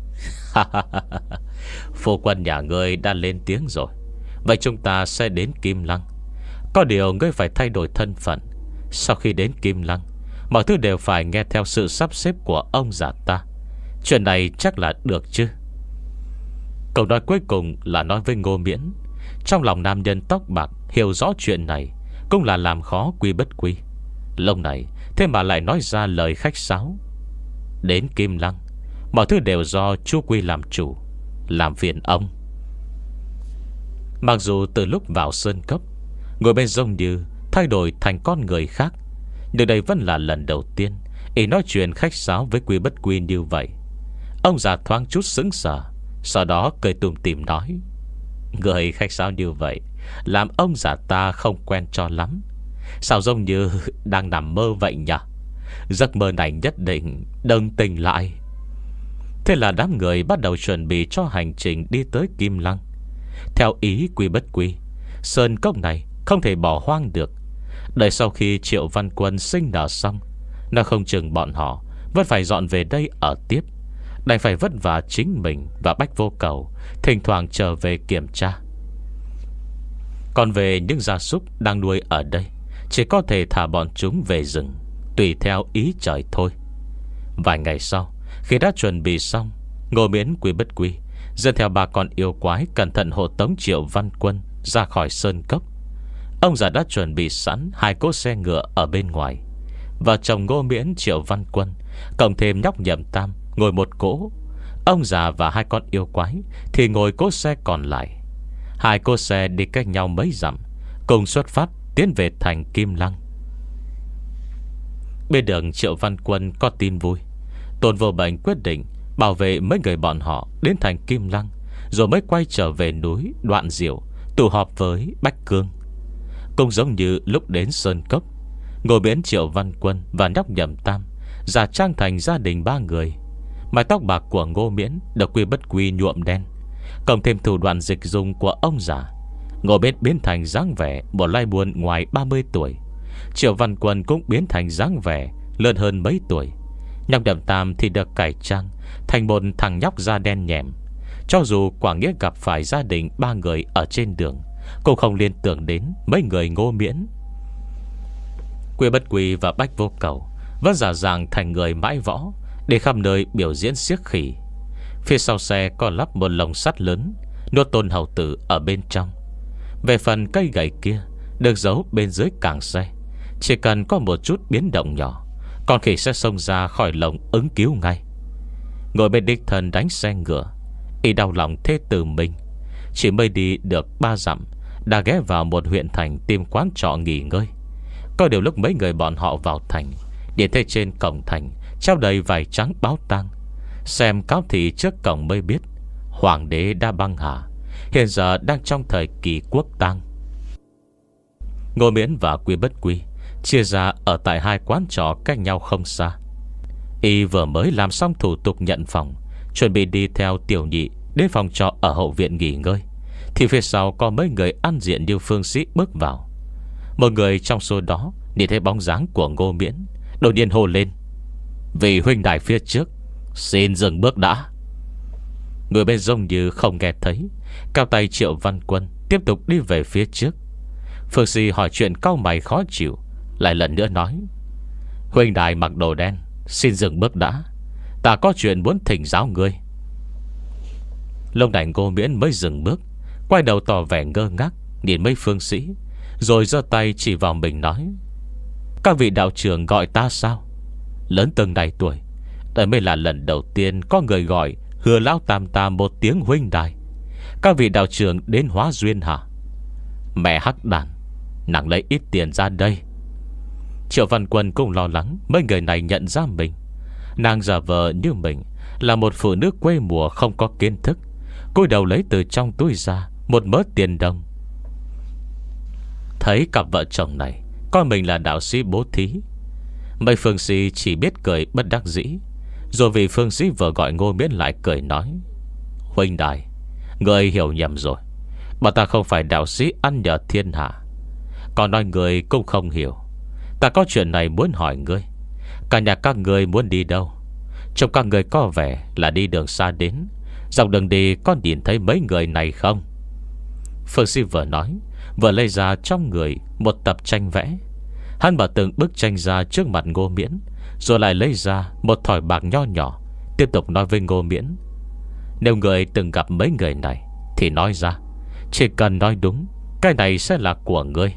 A: Phu quân nhà ngươi đã lên tiếng rồi, vậy chúng ta sẽ đến Kim Lăng. Có điều ngươi phải thay đổi thân phận. Sau khi đến Kim Lăng, mọi thứ đều phải nghe theo sự sắp xếp của ông già ta. Chuyện này chắc là được chứ? Câu nói cuối cùng là nói với Ngô Miễn. Trong lòng nam nhân tóc bạc hiểu rõ chuyện này cũng là làm khó Quy Bất Quy. Lâu này thế mà lại nói ra lời khách sáo: Đến Kim Lăng, mọi thứ đều do chú Quy làm chủ, làm phiền ông. Mặc dù từ lúc vào Sơn Cốc, ngồi bên giống như thay đổi thành con người khác, nhưng đây vẫn là lần đầu tiên y nói chuyện khách sáo với Quy Bất Quy như vậy. Ông già thoáng chút sững sờ, sau đó cười tủm tỉm nói: Người khách sáo như vậy làm ông già ta không quen cho lắm. Sao giống như đang nằm mơ vậy nhỉ? Giấc mơ này nhất định đừng tỉnh lại. Thế là đám người bắt đầu chuẩn bị cho hành trình đi tới Kim Lăng. Theo ý Quy Bất Quy, sơn cốc này không thể bỏ hoang được. Đợi sau khi Triệu Văn Quân sinh nở xong, nó không chừng bọn họ vẫn phải dọn về đây ở tiếp. Đành phải vất vả chính mình và Bách Vô Cầu thỉnh thoảng trở về kiểm tra. Còn về những gia súc đang nuôi ở đây, chỉ có thể thả bọn chúng về rừng, tùy theo ý trời thôi. Vài ngày sau, khi đã chuẩn bị xong, Ngô Miễn, Quy Bất Quy dẫn theo ba con yêu quái cẩn thận hộ tống Triệu Văn Quân ra khỏi sơn cốc. Ông già đã chuẩn bị sẵn hai cỗ xe ngựa ở bên ngoài. Vợ chồng Ngô Miễn, Triệu Văn Quân cộng thêm nhóc Nhậm Tam ngồi một cỗ. Ông già và hai con yêu quái thì ngồi cỗ xe còn lại. Hai cô xe đi cách nhau mấy dặm, cùng xuất phát tiến về thành Kim Lăng. Bên đường Triệu Văn Quân có tin vui. Tôn Vô Bệnh quyết định bảo vệ mấy người bọn họ đến thành Kim Lăng, rồi mới quay trở về núi Đoạn Diệu tụ họp với Bách Cương. Cũng giống như lúc đến Sơn Cốc, Ngô Miễn, Triệu Văn Quân và nhóc Nhậm Tam giả trang thành gia đình ba người. Mái tóc bạc của Ngô Miễn được quy bất quy nhuộm đen, cộng thêm thủ đoạn dịch dung của ông già, Ngô Miễn biến thành dáng vẻ một lai buôn ngoài ba mươi tuổi. Triệu Văn Quân cũng biến thành dáng vẻ lớn hơn mấy tuổi. Nhóc Nhậm Tam thì được cải trang thành một thằng nhóc da đen nhẹm. Cho dù Quảng Nghĩa gặp phải gia đình ba người ở trên đường, cũng không liên tưởng đến mấy người Ngô Miễn. Quy Bất Quy và Bách Vô Cầu vẫn giả dạng thành người mãi võ, để khắp nơi biểu diễn xiếc khỉ. Phía sau xe có lắp một lồng sắt lớn, nuốt Tôn Hầu Tử ở bên trong. Về phần cây gậy kia được giấu bên dưới càng xe, chỉ cần có một chút biến động nhỏ, con khỉ sẽ xông ra khỏi lồng ứng cứu ngay. Ngồi bên đích thân đánh xe ngựa, y đau lòng thê tử mình. Chỉ mới đi được ba dặm đã ghé vào một huyện thành tìm quán trọ nghỉ ngơi. Có điều lúc mấy người bọn họ vào thành, điện thấy trên cổng thành treo đầy vải trắng báo tang. Xem cáo thị trước cổng mới biết hoàng đế đã băng hà, hiện giờ đang trong thời kỳ quốc tang. Ngô Miễn và Quy Bất Quy chia ra ở tại hai quán trọ cách nhau không xa. Y vừa mới làm xong thủ tục nhận phòng, chuẩn bị đi theo Tiểu Nhị đến phòng trọ ở hậu viện nghỉ ngơi, thì phía sau có mấy người ăn diện như phương sĩ bước vào. Một người trong số đó nhìn thấy bóng dáng của Ngô Miễn, đột nhiên hô lên: "Vị huynh đài phía trước, xin dừng bước đã." Người bên giống như không nghe thấy, cao tay Triệu Văn Quân tiếp tục đi về phía trước. Phương sĩ hỏi chuyện cau mày khó chịu, lại lần nữa nói: "Huynh đài mặc đồ đen, xin dừng bước đã, ta có chuyện muốn thỉnh giáo ngươi." Lúc này Ngô Miễn mới dừng bước, quay đầu tỏ vẻ ngơ ngác nhìn mấy phương sĩ, rồi giơ tay chỉ vào mình nói: "Các vị đạo trưởng gọi ta sao? Lớn từng này tuổi, đây mới là lần đầu tiên có người gọi Hứa lão tam ta một tiếng huynh đài. Các vị đạo trưởng đến hóa duyên hả? Mẹ hắc đàn, nàng lấy ít tiền ra đây." Triệu Văn Quân cũng lo lắng mấy người này nhận ra mình. Nàng giả vờ như mình là một phụ nữ quê mùa không có kiến thức, cúi đầu lấy từ trong túi ra một mớ tiền đồng. Thấy cặp vợ chồng này coi mình là đạo sĩ bố thí, mấy phương sĩ chỉ biết cười bất đắc dĩ. Rồi vì phương sĩ vừa gọi Ngô Miễn lại cười nói: "Huynh đài, người hiểu nhầm rồi. Bọn ta không phải đạo sĩ ăn nhờ thiên hạ. Còn nói người cũng không hiểu. Ta có chuyện này muốn hỏi ngươi. Cả nhà các người muốn đi đâu? Trông các người có vẻ là đi đường xa đến. Dọc đường đi có nhìn thấy mấy người này không?" Phương sĩ vừa nói, vừa lấy ra trong người một tập tranh vẽ. Hắn bảo từng bức tranh ra trước mặt Ngô Miễn, rồi lại lấy ra một thỏi bạc nho nhỏ, tiếp tục nói với Ngô Miễn: "Nếu người từng gặp mấy người này thì nói ra, chỉ cần nói đúng, cái này sẽ là của ngươi."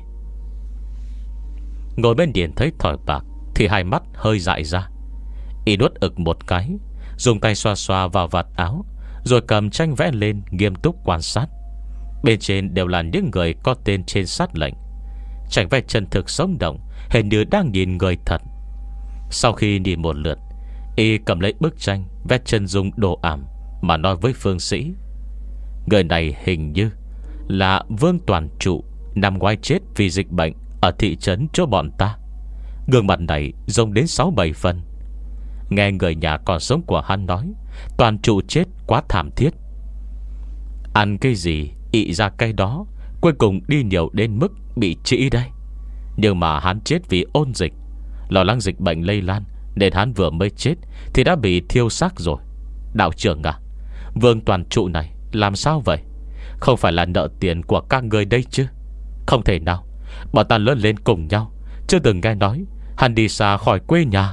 A: Ngồi bên điện thấy thỏi bạc thì hai mắt hơi dại ra. Y nuốt ực một cái, dùng tay xoa xoa vào vạt áo, rồi cầm tranh vẽ lên nghiêm túc quan sát. Bên trên đều là những người có tên trên sát lệnh. Tranh vẽ chân thực sống động, hình như đang nhìn người thật. Sau khi nhìn một lượt, Y cầm lấy bức tranh vẽ chân dung đồ ảm mà nói với phương sĩ: "Người này hình như là Vương Toàn Trụ, nằm ngoài chết vì dịch bệnh ở thị trấn chỗ bọn ta. Gương mặt này giống đến sáu bảy phần. Nghe người nhà còn sống của hắn nói, Toàn Trụ chết quá thảm thiết. Ăn cái gì ị ra cái đó, cuối cùng đi nhiều đến mức bị trĩ đây. Nhưng mà hắn chết vì ôn dịch, lo lắng dịch bệnh lây lan, nên hắn vừa mới chết thì đã bị thiêu xác rồi. Đạo trưởng à, Vương Toàn Trụ này làm sao vậy? Không phải là nợ tiền của các người đây chứ? Không thể nào, bọn ta lớn lên cùng nhau, chưa từng nghe nói hắn đi xa khỏi quê nhà."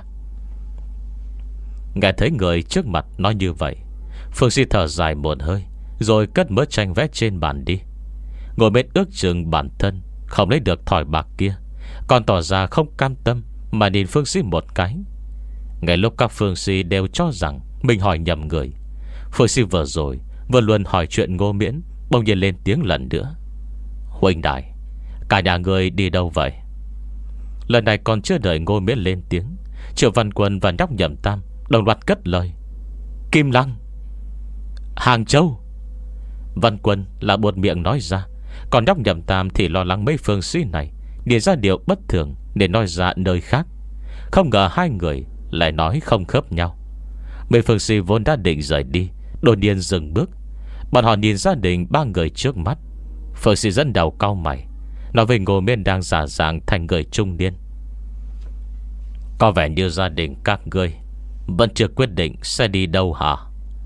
A: Nghe thấy người trước mặt nói như vậy, Phương sĩ thở dài một hơi, rồi cất mớ tranh vẽ trên bàn đi. Ngồi bên ước chừng bản thân không lấy được thỏi bạc kia, còn tỏ ra không cam tâm mà nhìn phương sĩ một cái. Ngay lúc các phương sĩ đều cho rằng mình hỏi nhầm người, phương sĩ vừa rồi vừa luôn hỏi chuyện Ngô Miễn bỗng nhiên lên tiếng lần nữa: Huynh đại, cả nhà người đi đâu vậy? Lần này còn chưa đợi Ngô Miễn lên tiếng, Triệu Văn Quân và nhóc Nhậm Tam đồng loạt cất lời: Kim Lăng, Hàng Châu. Văn Quân là buột miệng nói ra, còn nhóc Nhậm Tam thì lo lắng mấy phương sĩ này điền ra điều bất thường để nói ra nơi khác. Không ngờ hai người lại nói không khớp nhau. Mấy phương sĩ vốn đã định rời đi đột nhiên dừng bước. Bọn họ nhìn gia đình ba người trước mắt. Phương sĩ dẫn đầu cau mày, nói về Ngô Miễn đang giả dạng thành người trung niên: Có vẻ như gia đình các ngươi vẫn chưa quyết định sẽ đi đâu hả?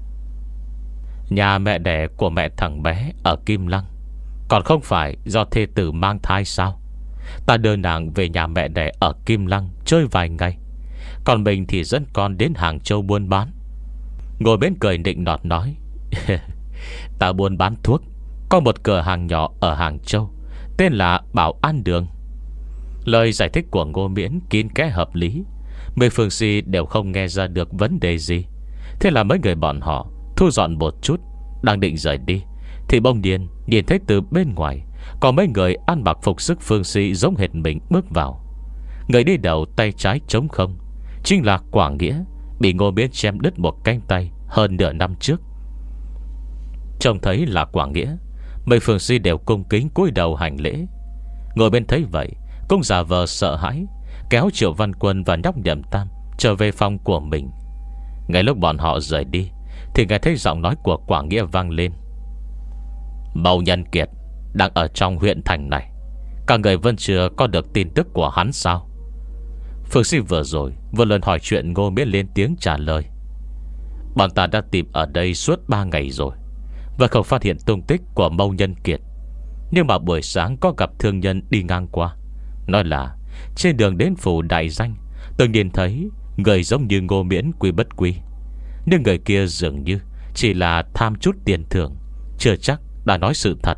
A: Nhà mẹ đẻ của mẹ thằng bé ở Kim Lăng, còn không phải do thê tử mang thai sao? Ta đưa nàng về nhà mẹ đẻ ở Kim Lăng chơi vài ngày, còn mình thì dẫn con đến Hàng Châu buôn bán. Ngồi bên cười nịnh nọt nói: Ta buôn bán thuốc, có một cửa hàng nhỏ ở Hàng Châu tên là Bảo An Đường. Lời giải thích của Ngô Miễn kín kẽ hợp lý, mấy phương si đều không nghe ra được vấn đề gì. Thế là mấy người bọn họ thu dọn một chút, đang định rời đi, thì bỗng nhiên nhìn thấy từ bên ngoài có mấy người ăn mặc phục sức phương si giống hệt mình bước vào. Người đi đầu tay trái trống không chính là Quảng Nghĩa, bị Ngô Miễn chém đứt một cánh tay hơn nửa năm trước. Trông thấy là Quảng Nghĩa, mấy phương si đều cung kính cúi đầu hành lễ. Ngồi bên thấy vậy cũng giả vờ sợ hãi, kéo Triệu Văn Quân và nhóc Nhậm Tam trở về phòng của mình. Ngay lúc bọn họ rời đi thì nghe thấy giọng nói của Quảng Nghĩa vang lên: Mâu Nhân Kiệt đang ở trong huyện thành này, các người vẫn chưa có được tin tức của hắn sao? Phương sĩ vừa rồi vừa lần hỏi chuyện Ngô Miễn lên tiếng trả lời: Bọn ta đã tìm ở đây suốt ba ngày rồi và không phát hiện tung tích của Mâu Nhân Kiệt. Nhưng mà buổi sáng có gặp thương nhân đi ngang qua, nói là trên đường đến phủ Đại Danh từng nhìn thấy người giống như Ngô Miễn quy bất quy. Nhưng người kia dường như chỉ là tham chút tiền thưởng, chưa chắc đã nói sự thật.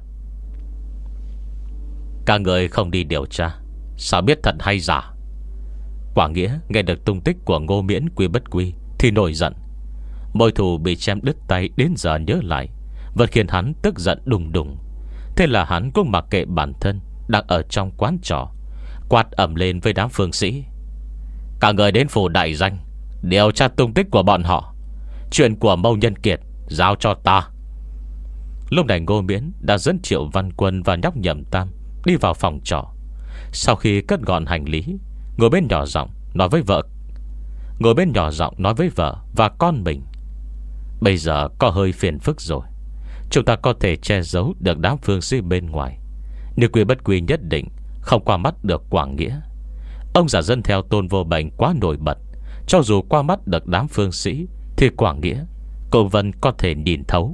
A: Các người không đi điều tra, sao biết thật hay giả? Quảng Nghĩa nghe được tung tích của Ngô Miễn quy bất quy thì nổi giận. Môi thù bị chém đứt tay đến giờ nhớ lại vẫn khiến hắn tức giận đùng đùng. Thế là hắn cũng mặc kệ bản thân đang ở trong quán trọ, quát ầm lên với đám phương sĩ: Cả người đến phủ Đại Danh điều tra tung tích của bọn họ. Chuyện của Mâu Nhân Kiệt giao cho ta. Lúc này Ngô Miễn đã dẫn Triệu Văn Quân và nhóc Nhậm Tam đi vào phòng trọ. Sau khi cất gọn hành lý, ngồi bên nhỏ giọng nói với vợ Ngồi bên nhỏ giọng nói với vợ và con mình: Bây giờ có hơi phiền phức rồi. Chúng ta có thể che giấu được đám phương sĩ bên ngoài, nhưng quy bất quy nhất định không qua mắt được Quảng Nghĩa. Ông già dân theo Tôn Vô Bệnh quá nổi bật, cho dù qua mắt được đám phương sĩ thì Quảng Nghĩa cô Vân có thể nhìn thấu.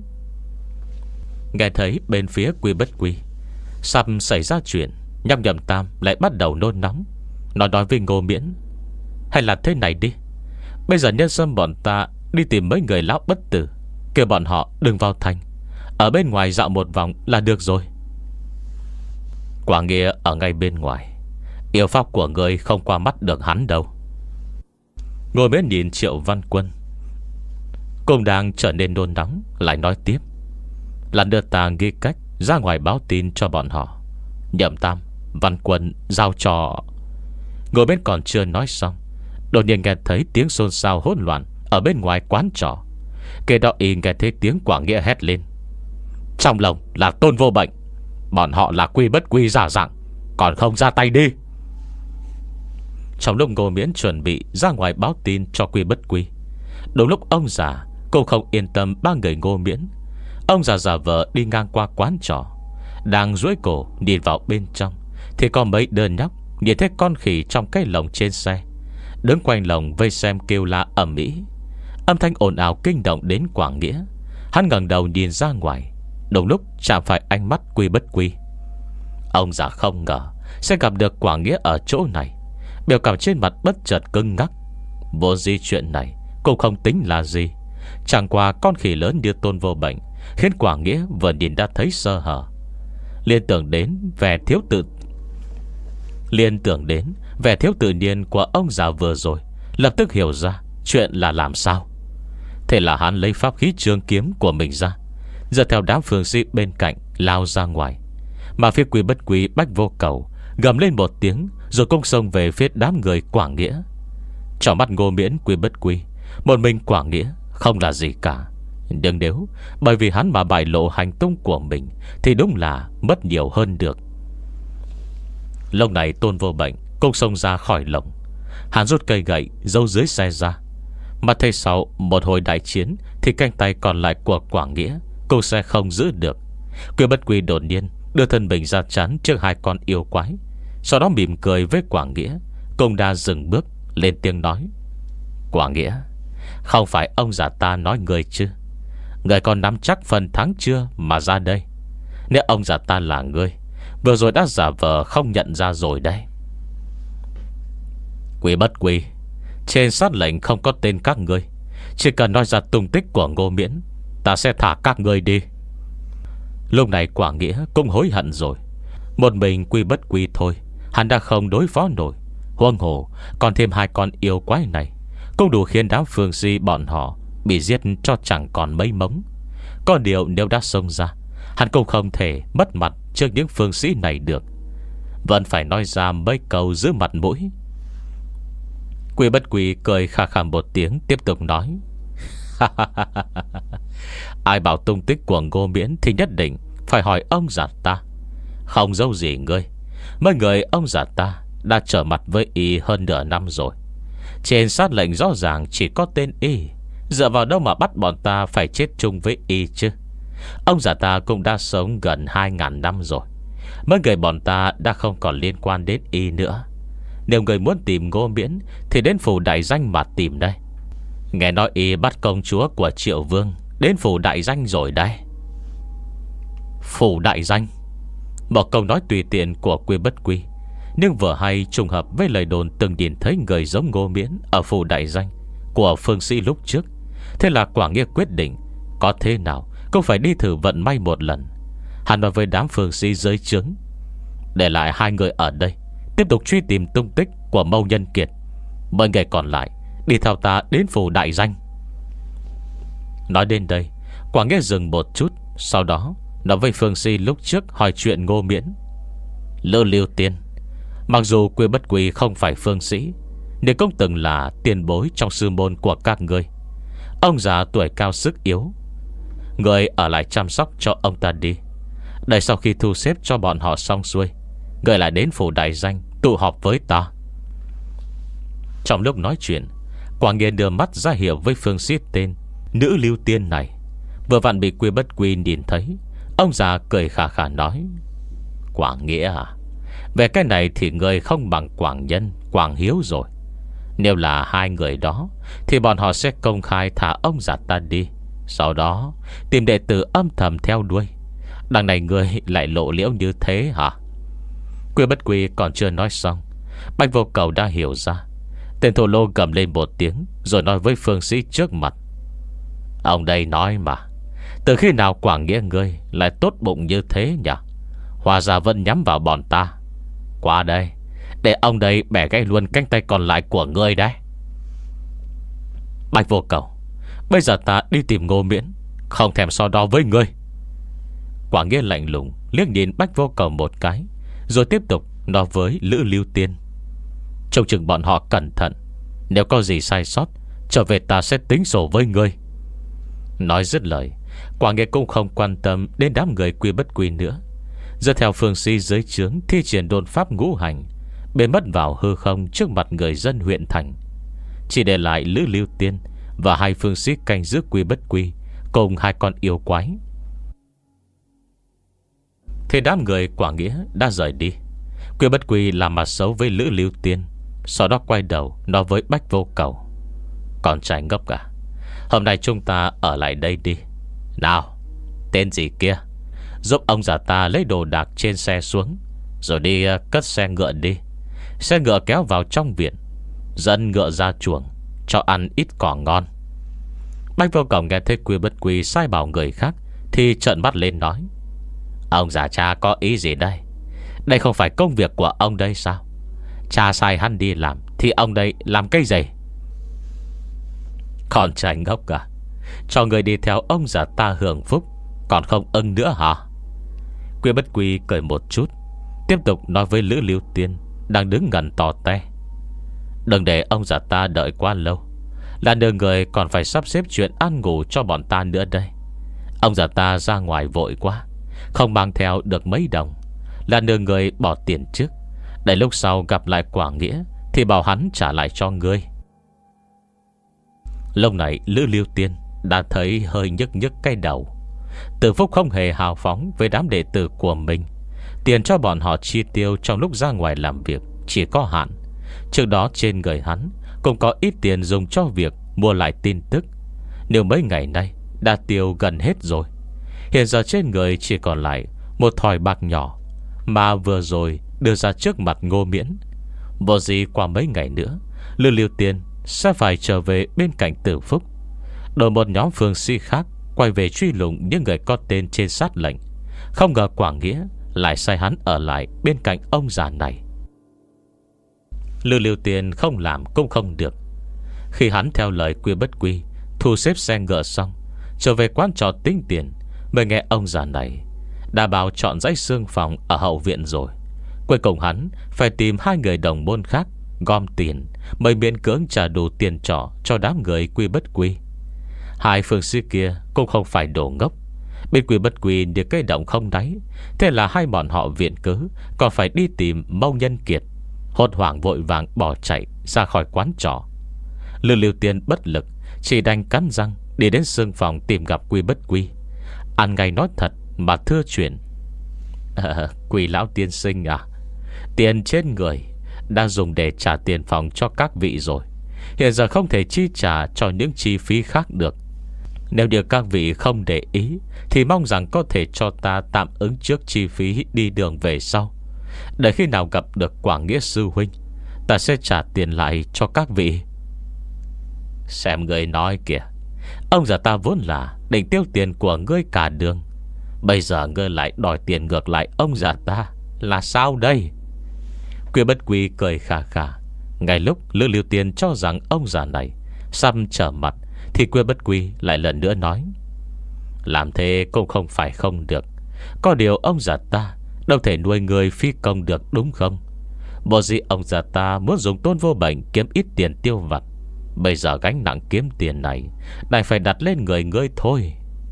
A: Nghe thấy bên phía quy bất quy sắp xảy ra chuyện, nhóc Nhậm Tam lại bắt đầu nôn nóng. Nó nói với Ngô Miễn: Hay là thế này đi, bây giờ nhân dân bọn ta đi tìm mấy người lão bất tử, kêu bọn họ đừng vào thành, ở bên ngoài dạo một vòng là được rồi. Quảng Nghĩa ở ngay bên ngoài, yêu pháp của người không qua mắt được hắn đâu. Ngô Miễn nhìn Triệu Văn Quân cũng đang trở nên nôn nóng, lại nói tiếp: Lần đưa ta ghi cách ra ngoài báo tin cho bọn họ. Nhậm Tam, Văn Quân giao cho. Ngồi bên còn chưa nói xong, đột nhiên nghe thấy tiếng xôn xao hỗn loạn ở bên ngoài quán trọ. Kế đó y nghe thấy tiếng Quảng Nghĩa hét lên: Trong lòng là Tôn Vô Bệnh, bọn họ là quy bất quy giả dạng, còn không ra tay đi. Trong lúc Ngô Miễn chuẩn bị ra ngoài báo tin cho quy bất quy, đúng lúc ông già cũng không yên tâm ba người Ngô Miễn. Ông già giả vờ đi ngang qua quán trọ, đang duỗi cổ nhìn vào bên trong, thì có mấy đứa nhóc nhìn thấy con khỉ trong cái lồng trên xe, đứng quanh lồng vây xem kêu la ầm ĩ. Âm thanh ồn ào kinh động đến Quảng Nghĩa. Hắn ngẩng đầu nhìn ra ngoài, đúng lúc chạm phải ánh mắt quy bất quy. Ông già không ngờ sẽ gặp được Quảng Nghĩa ở chỗ này, biểu cảm trên mặt bất chợt cứng ngắc. Vô di chuyện này cũng không tính là gì, chẳng qua con khỉ lớn như Tôn Vô Bệnh khiến Quảng Nghĩa vừa nhìn đã thấy sơ hở. Liên tưởng đến vẻ thiếu tự Liên tưởng đến vẻ thiếu tự nhiên của ông già vừa rồi, lập tức hiểu ra chuyện là làm sao. Thế là hắn lấy pháp khí trường kiếm của mình ra, giờ theo đám phương sĩ bên cạnh lao ra ngoài. Mà phía Quy Bất Quy Bách Vô Cầu gầm lên một tiếng, rồi công xông về phía đám người Quảng Nghĩa. Trong mắt Ngô Miễn, Quy Bất Quy một mình Quảng Nghĩa không là gì cả. Nhưng nếu bởi vì hắn mà bại lộ hành tung của mình thì đúng là mất nhiều hơn được. Lúc này Tôn Vô Bệnh công xông ra khỏi lồng. Hắn rút cây gậy giấu dưới xe ra. Mà thấy sau một hồi đại chiến thì cánh tay còn lại của Quảng Nghĩa cô sẽ không giữ được. Quy Bất Quy đột nhiên đưa thân mình ra chắn trước hai con yêu quái, sau đó mỉm cười với Quảng Nghĩa. Công đa dừng bước lên tiếng nói: Quảng Nghĩa, không phải ông già ta nói người chứ? Người còn nắm chắc phần thắng chưa mà ra đây? Nếu ông già ta là người, vừa rồi đã giả vờ không nhận ra rồi đây. Quy Bất Quy, trên sát lệnh không có tên các ngươi. Chỉ cần nói ra tung tích của Ngô Miễn, ta sẽ thả các ngươi đi. Lúc này Quảng Nghĩa cũng hối hận rồi. Một mình Quy Bất Quy thôi hắn đã không đối phó nổi, huống hồ còn thêm hai con yêu quái này cũng đủ khiến đám phương si bọn họ bị giết cho chẳng còn mấy mống. Có điều nếu đã xông ra, hắn cũng không thể mất mặt trước những phương sĩ này được, vẫn phải nói ra mấy câu giữ mặt mũi. Quy Bất Quy cười khà khà một tiếng, tiếp tục nói: Ai bảo tung tích của Ngô Miễn thì nhất định phải hỏi ông già ta. Không dâu gì ngươi, mấy người ông già ta đã trở mặt với y hơn nửa năm rồi. Trên sát lệnh rõ ràng chỉ có tên y, dựa vào đâu mà bắt bọn ta phải chết chung với y chứ? Ông già ta cũng đã sống gần hai ngàn năm rồi. Mấy người bọn ta đã không còn liên quan đến y nữa. Nếu người muốn tìm Ngô Miễn thì đến phủ đại danh mà tìm đây. Nghe nói y bắt công chúa của Triệu Vương đến phủ đại danh rồi đây. Phủ đại danh, một câu nói tùy tiện của Quy Bất Quy, nhưng vừa hay trùng hợp với lời đồn từng nhìn thấy người giống Ngô Miễn ở phủ đại danh của phương sĩ lúc trước. Thế là Quảng Nghĩa quyết định có thế nào cũng phải đi thử vận may một lần. Hắn nói với đám phương sĩ dưới trướng: Để lại hai người ở đây, tiếp tục truy tìm tung tích của Mâu Nhân Kiệt. Mọi người còn lại đi theo ta đến phủ đại danh. Nói đến đây, Quảng Nghĩa dừng một chút, sau đó nói với phương sĩ lúc trước hỏi chuyện Ngô Miễn: Lư Lưu Tiên, mặc dù Quy Bất Quy không phải phương sĩ, nhưng cũng từng là tiền bối trong sư môn của các ngươi. Ông già tuổi cao sức yếu, người ở lại chăm sóc cho ông ta đi. Để sau khi thu xếp cho bọn họ xong xuôi, người lại đến phủ đại danh tụ họp với ta. Trong lúc nói chuyện, Quảng Nghĩa đưa mắt ra hiệu với phương sĩ tên Nữ Lưu Tiên này. Vừa vặn bị Quy Bất Quy nhìn thấy, ông già cười khà khà nói: Quảng Nghĩa à, về cái này thì người không bằng Quảng Nhân, Quảng Hiếu rồi. Nếu là hai người đó thì bọn họ sẽ công khai thả ông già ta đi, sau đó tìm đệ tử âm thầm theo đuôi. Đằng này người lại lộ liễu như thế hả? Quy Bất Quy còn chưa nói xong, Bạch Vô Cầu đã hiểu ra. Tên thổ lô gầm lên một tiếng, rồi nói với phương sĩ trước mặt: Ông đây nói mà, từ khi nào Quảng Nghĩa ngươi lại tốt bụng như thế nhỉ? Hòa ra vẫn nhắm vào bọn ta. Qua đây, để ông đây bẻ gãy luôn cánh tay còn lại của ngươi đấy. Bạch Vô Cầu, bây giờ ta đi tìm Ngô Miễn, không thèm so đo với ngươi. Quảng Nghĩa lạnh lùng liếc nhìn Bạch Vô Cầu một cái, rồi tiếp tục nói với Lữ Lưu Tiên: Trông chừng bọn họ cẩn thận, nếu có gì sai sót, trở về ta sẽ tính sổ với ngươi. Nói dứt lời, Quảng Nghĩa cũng không quan tâm đến đám người Quy Bất Quy nữa, giờ theo phương sĩ dưới trướng thi triển đồn pháp ngũ hành, biến mất vào hư không trước mặt người dân huyện thành. Chỉ để lại Lữ Lưu Tiên và hai phương sĩ canh giữ Quy Bất Quy cùng hai con yêu quái. Thì đám người Quảng Nghĩa đã rời đi. Quy Bất Quy làm mặt xấu với Lữ Lưu Tiên, sau đó quay đầu nói với Bách Vô Cầu: Con trai ngốc cả, hôm nay chúng ta ở lại đây đi. Nào, tên gì kia, giúp ông già ta lấy đồ đạc trên xe xuống, rồi đi cất xe ngựa đi. Xe ngựa kéo vào trong viện, dẫn ngựa ra chuồng, cho ăn ít cỏ ngon. Bách Vô Cầu nghe thấy Quy Bất Quy sai bảo người khác thì trợn mắt lên nói: Ông già cha có ý gì đây? Đây không phải công việc của ông đây sao? Cha sai hắn đi làm thì ông đây làm cái gì? Con trai ngốc à, cho người đi theo ông già ta hưởng phúc Còn không ưng nữa hả? Quy Bất Quy cười một chút, tiếp tục nói với Lữ Lưu Tiên đang đứng gần tò te: Đừng để ông già ta đợi quá lâu. Là nửa người còn phải sắp xếp chuyện ăn ngủ cho bọn ta nữa đây. Ông già ta ra ngoài vội quá, không mang theo được mấy đồng. Là nửa người bỏ tiền trước, để lúc sau gặp lại Quảng Nghĩa thì bảo hắn trả lại cho ngươi. Lúc này Lữ Lưu Tiên đã thấy hơi nhức nhức cái đầu. Từ Phúc không hề hào phóng với đám đệ tử của mình. Tiền cho bọn họ chi tiêu trong lúc ra ngoài làm việc chỉ có hạn. Trước đó trên người hắn cũng có ít tiền dùng cho việc mua lại tin tức. Nếu mấy ngày nay đã tiêu gần hết rồi, hiện giờ trên người chỉ còn lại một thỏi bạc nhỏ mà vừa rồi đưa ra trước mặt Ngô Miễn. Vô gì qua mấy ngày nữa, Lữ Lưu Tiên sẽ phải trở về bên cạnh Tử Phúc, đổi một nhóm phương sĩ khác quay về truy lùng những người có tên trên sát lệnh. Không ngờ Quảng Nghĩa lại sai hắn ở lại bên cạnh ông già này. Lữ Lưu Tiên không làm cũng không được. Khi hắn theo lời Quy Bất Quy thu xếp xe ngựa xong, trở về quán trọ tính tiền, mới nghe ông già này đã bảo chọn dãy xương phòng ở hậu viện rồi. Cuối cùng hắn phải tìm hai người đồng môn khác gom tiền mới miễn cưỡng trả đủ tiền trọ cho đám người Quy Bất Quy. Hai phương sĩ kia cũng không phải đồ ngốc. Bên Quy Bất Quy như cái động không đáy, thế là hai bọn họ viện cớ còn phải đi tìm Mâu Nhân Kiệt. Hốt hoảng vội vàng bỏ chạy ra khỏi quán trọ. Lữ Lưu Tiên bất lực, chỉ đành cắn răng đi đến xương phòng tìm gặp Quy Bất Quy. Ăn ngay nói thật mà thưa chuyện: à, Quy lão tiên sinh à, tiền trên người đang dùng để trả tiền phòng cho các vị rồi, hiện giờ không thể chi trả cho những chi phí khác được. Nếu như các vị không để ý thì mong rằng có thể cho ta tạm ứng trước chi phí đi đường về sau. Để khi nào gặp được Quảng Nghĩa sư huynh, ta sẽ trả tiền lại cho các vị. Xem người nói kìa, ông già ta vốn là định tiêu tiền của ngươi cả đường, bây giờ ngươi lại đòi tiền ngược lại ông già ta, là sao đây? Quy Bất Quy cười khà khà. Ngay lúc Lữ Lưu Tiên cho rằng ông già này sắp trở mặt, thì Quy Bất Quy lại lần nữa nói: Làm thế cũng không phải không được. Có điều ông già ta đâu thể nuôi người phi công được, đúng không? Bộ gì ông già ta muốn dùng Tôn Vô Bệnh kiếm ít tiền tiêu vặt, bây giờ gánh nặng kiếm tiền này đành phải đặt lên người ngươi thôi.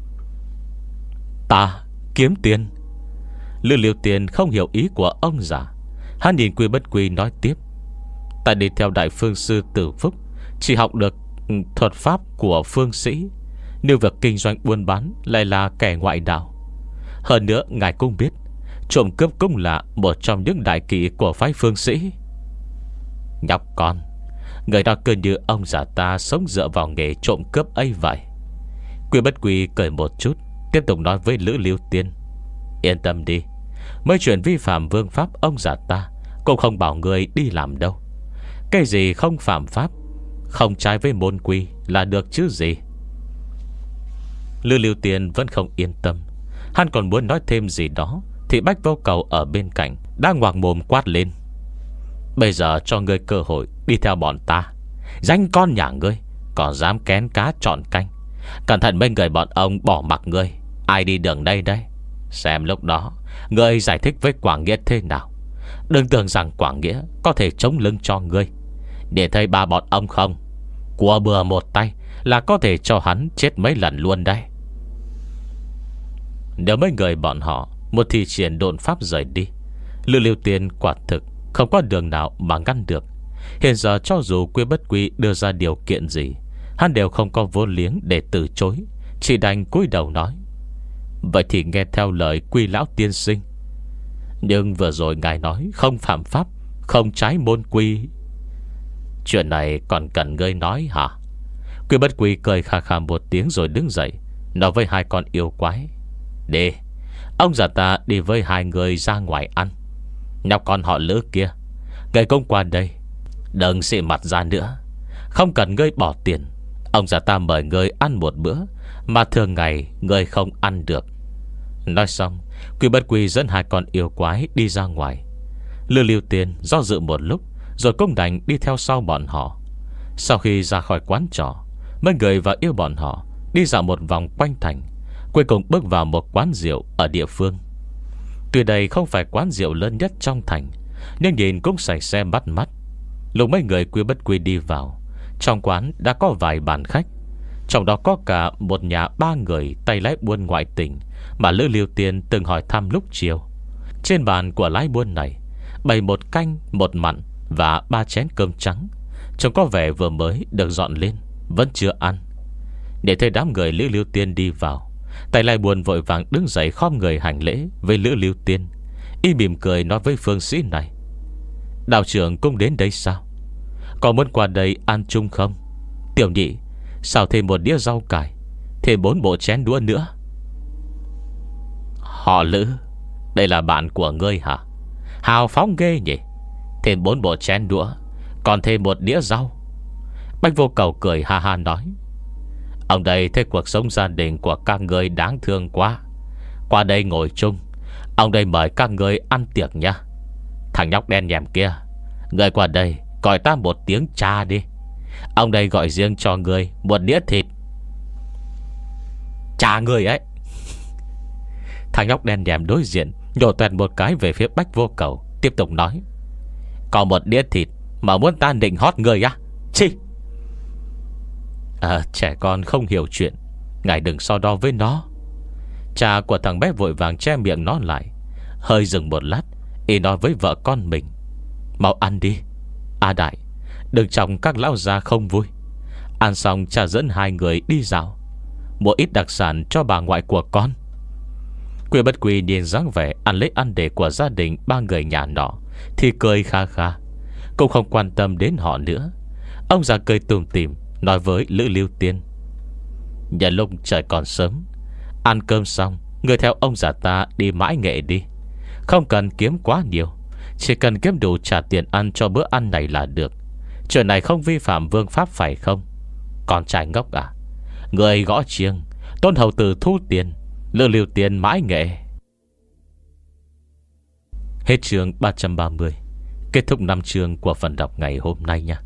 A: Ta kiếm tiền? Lữ Lưu Tiên không hiểu ý của ông già. Hắn nhìn Quy Bất Quy nói tiếp: Ta đi theo đại phương sư Tử Phúc, chỉ học được thuật pháp của phương sĩ, nếu việc kinh doanh buôn bán lại là kẻ ngoại đạo. Hơn nữa ngài cũng biết, trộm cướp cũng là một trong những đại kỵ của phái phương sĩ. Nhóc con, người đó cứ như ông già ta sống dựa vào nghề trộm cướp ấy vậy. Quy Bất Quy cười một chút, tiếp tục nói với Lữ Lưu Tiên: Yên tâm đi, mấy chuyện vi phạm vương pháp ông già ta cũng không bảo người đi làm đâu. Cái gì không phạm pháp, không trái với môn quy là được chứ gì. Lữ Lưu Tiên vẫn không yên tâm. Hắn còn muốn nói thêm gì đó thì Bách Vô Cầu ở bên cạnh đã ngoạc mồm quát lên: Bây giờ cho ngươi cơ hội đi theo bọn ta, danh con nhà ngươi còn dám kén cá chọn canh, cẩn thận mấy người bọn ông bỏ mặc ngươi. Ai đi đường đây đây? Xem lúc đó ngươi giải thích với Quảng Nghĩa thế nào. Đừng tưởng rằng Quảng Nghĩa có thể chống lưng cho ngươi. Để thấy ba bọn ông không, của bừa một tay là có thể cho hắn chết mấy lần luôn đây. Nếu mấy người bọn họ một thi triển độn pháp rời đi, Lữ Lưu Tiên quả thực không có đường nào mà ngăn được. Hiện giờ cho dù Quy Bất Quy đưa ra điều kiện gì, hắn đều không có vô liếng để từ chối, chỉ đành cúi đầu nói: Vậy thì nghe theo lời Quy lão tiên sinh. Nhưng vừa rồi ngài nói không phạm pháp, không trái môn quy. Chuyện này còn cần ngươi nói hả? Quy Bất Quy cười khà khà một tiếng rồi đứng dậy, nói với hai con yêu quái: Đi, ông già ta đi với hai người ra ngoài ăn. Nhóc con họ Lữ kia, ngươi cũng qua đây, đừng xị mặt ra nữa. Không cần ngươi bỏ tiền, ông già ta mời ngươi ăn một bữa mà thường ngày ngươi không ăn được. Nói xong, Quy Bất Quy dẫn hai con yêu quái đi ra ngoài. Lữ Lưu Tiên do dự một lúc rồi cũng đành đi theo sau bọn họ. Sau khi ra khỏi quán trọ, mấy người và yêu bọn họ đi dạo một vòng quanh thành. Cuối cùng bước vào một quán rượu ở địa phương. Tuy đây không phải quán rượu lớn nhất trong thành, nhưng nhìn cũng sạch sẽ bắt mắt. Lúc mấy người Quy Bất Quy đi vào, trong quán đã có vài bàn khách, trong đó có cả một nhà ba người tay lái buôn ngoại tình mà Lữ Liêu Tiên từng hỏi thăm lúc chiều. Trên bàn của lái buôn này bày một canh, một mặn và ba chén cơm trắng, trông có vẻ vừa mới được dọn lên, vẫn chưa ăn. Để thấy đám người Lữ Liêu Tiên đi vào, tay lái buôn vội vàng đứng dậy khom người hành lễ với Lữ Liêu Tiên. Y mỉm cười nói với phương sĩ này: đạo trưởng cũng đến đây sao? Có muốn qua đây ăn chung không? Tiểu nhị, sao thêm một đĩa rau cải, thêm bốn bộ chén đũa nữa? Họ Lữ, đây là bạn của ngươi hả? Hào phóng ghê nhỉ. Thêm bốn bộ chén đũa, còn thêm một đĩa rau. Bách Vô Cầu cười ha ha nói: ông đây thấy cuộc sống gia đình của các ngươi đáng thương quá, qua đây ngồi chung. Ông đây mời các ngươi ăn tiệc nha. Thằng nhóc đen nhèm kia, ngươi qua đây gọi ta một tiếng cha đi. Ông đây gọi riêng cho ngươi một đĩa thịt. Cha ngươi ấy. Thằng nhóc đen nhèm đối diện nhổ toẹt một cái về phía Bách Vô Cầu, tiếp tục nói: còn một đĩa thịt mà muốn ta định hót ngươi á? Chi? À, trẻ con không hiểu chuyện, ngài đừng so đo với nó. Cha của thằng bé vội vàng che miệng nó lại, hơi dừng một lát, y nói với vợ con mình: mau ăn đi. A Đại, đừng chồng các lão già không vui. Ăn xong cha dẫn hai người đi dạo, mua ít đặc sản cho bà ngoại của con. Quy Bất Quy nhìn dáng vẻ ăn lấy ăn để của gia đình ba người nhà nọ thì cười kha kha, cũng không quan tâm đến họ nữa. Ông già cười tủm tỉm nói với Lữ Liêu Tiên: nhân lúc trời còn sớm, ăn cơm xong người theo ông già ta đi mãi nghệ đi. Không cần kiếm quá nhiều, chỉ cần kiếm đủ trả tiền ăn cho bữa ăn này là được. Chuyện này không vi phạm vương pháp phải không? Con trai ngốc à, người gõ chiêng, Tôn hầu tử thu tiền, Lữ Liêu Tiên mãi nghệ. Hết chương ba trăm ba mươi. Kết thúc năm chương của phần đọc ngày hôm nay nha.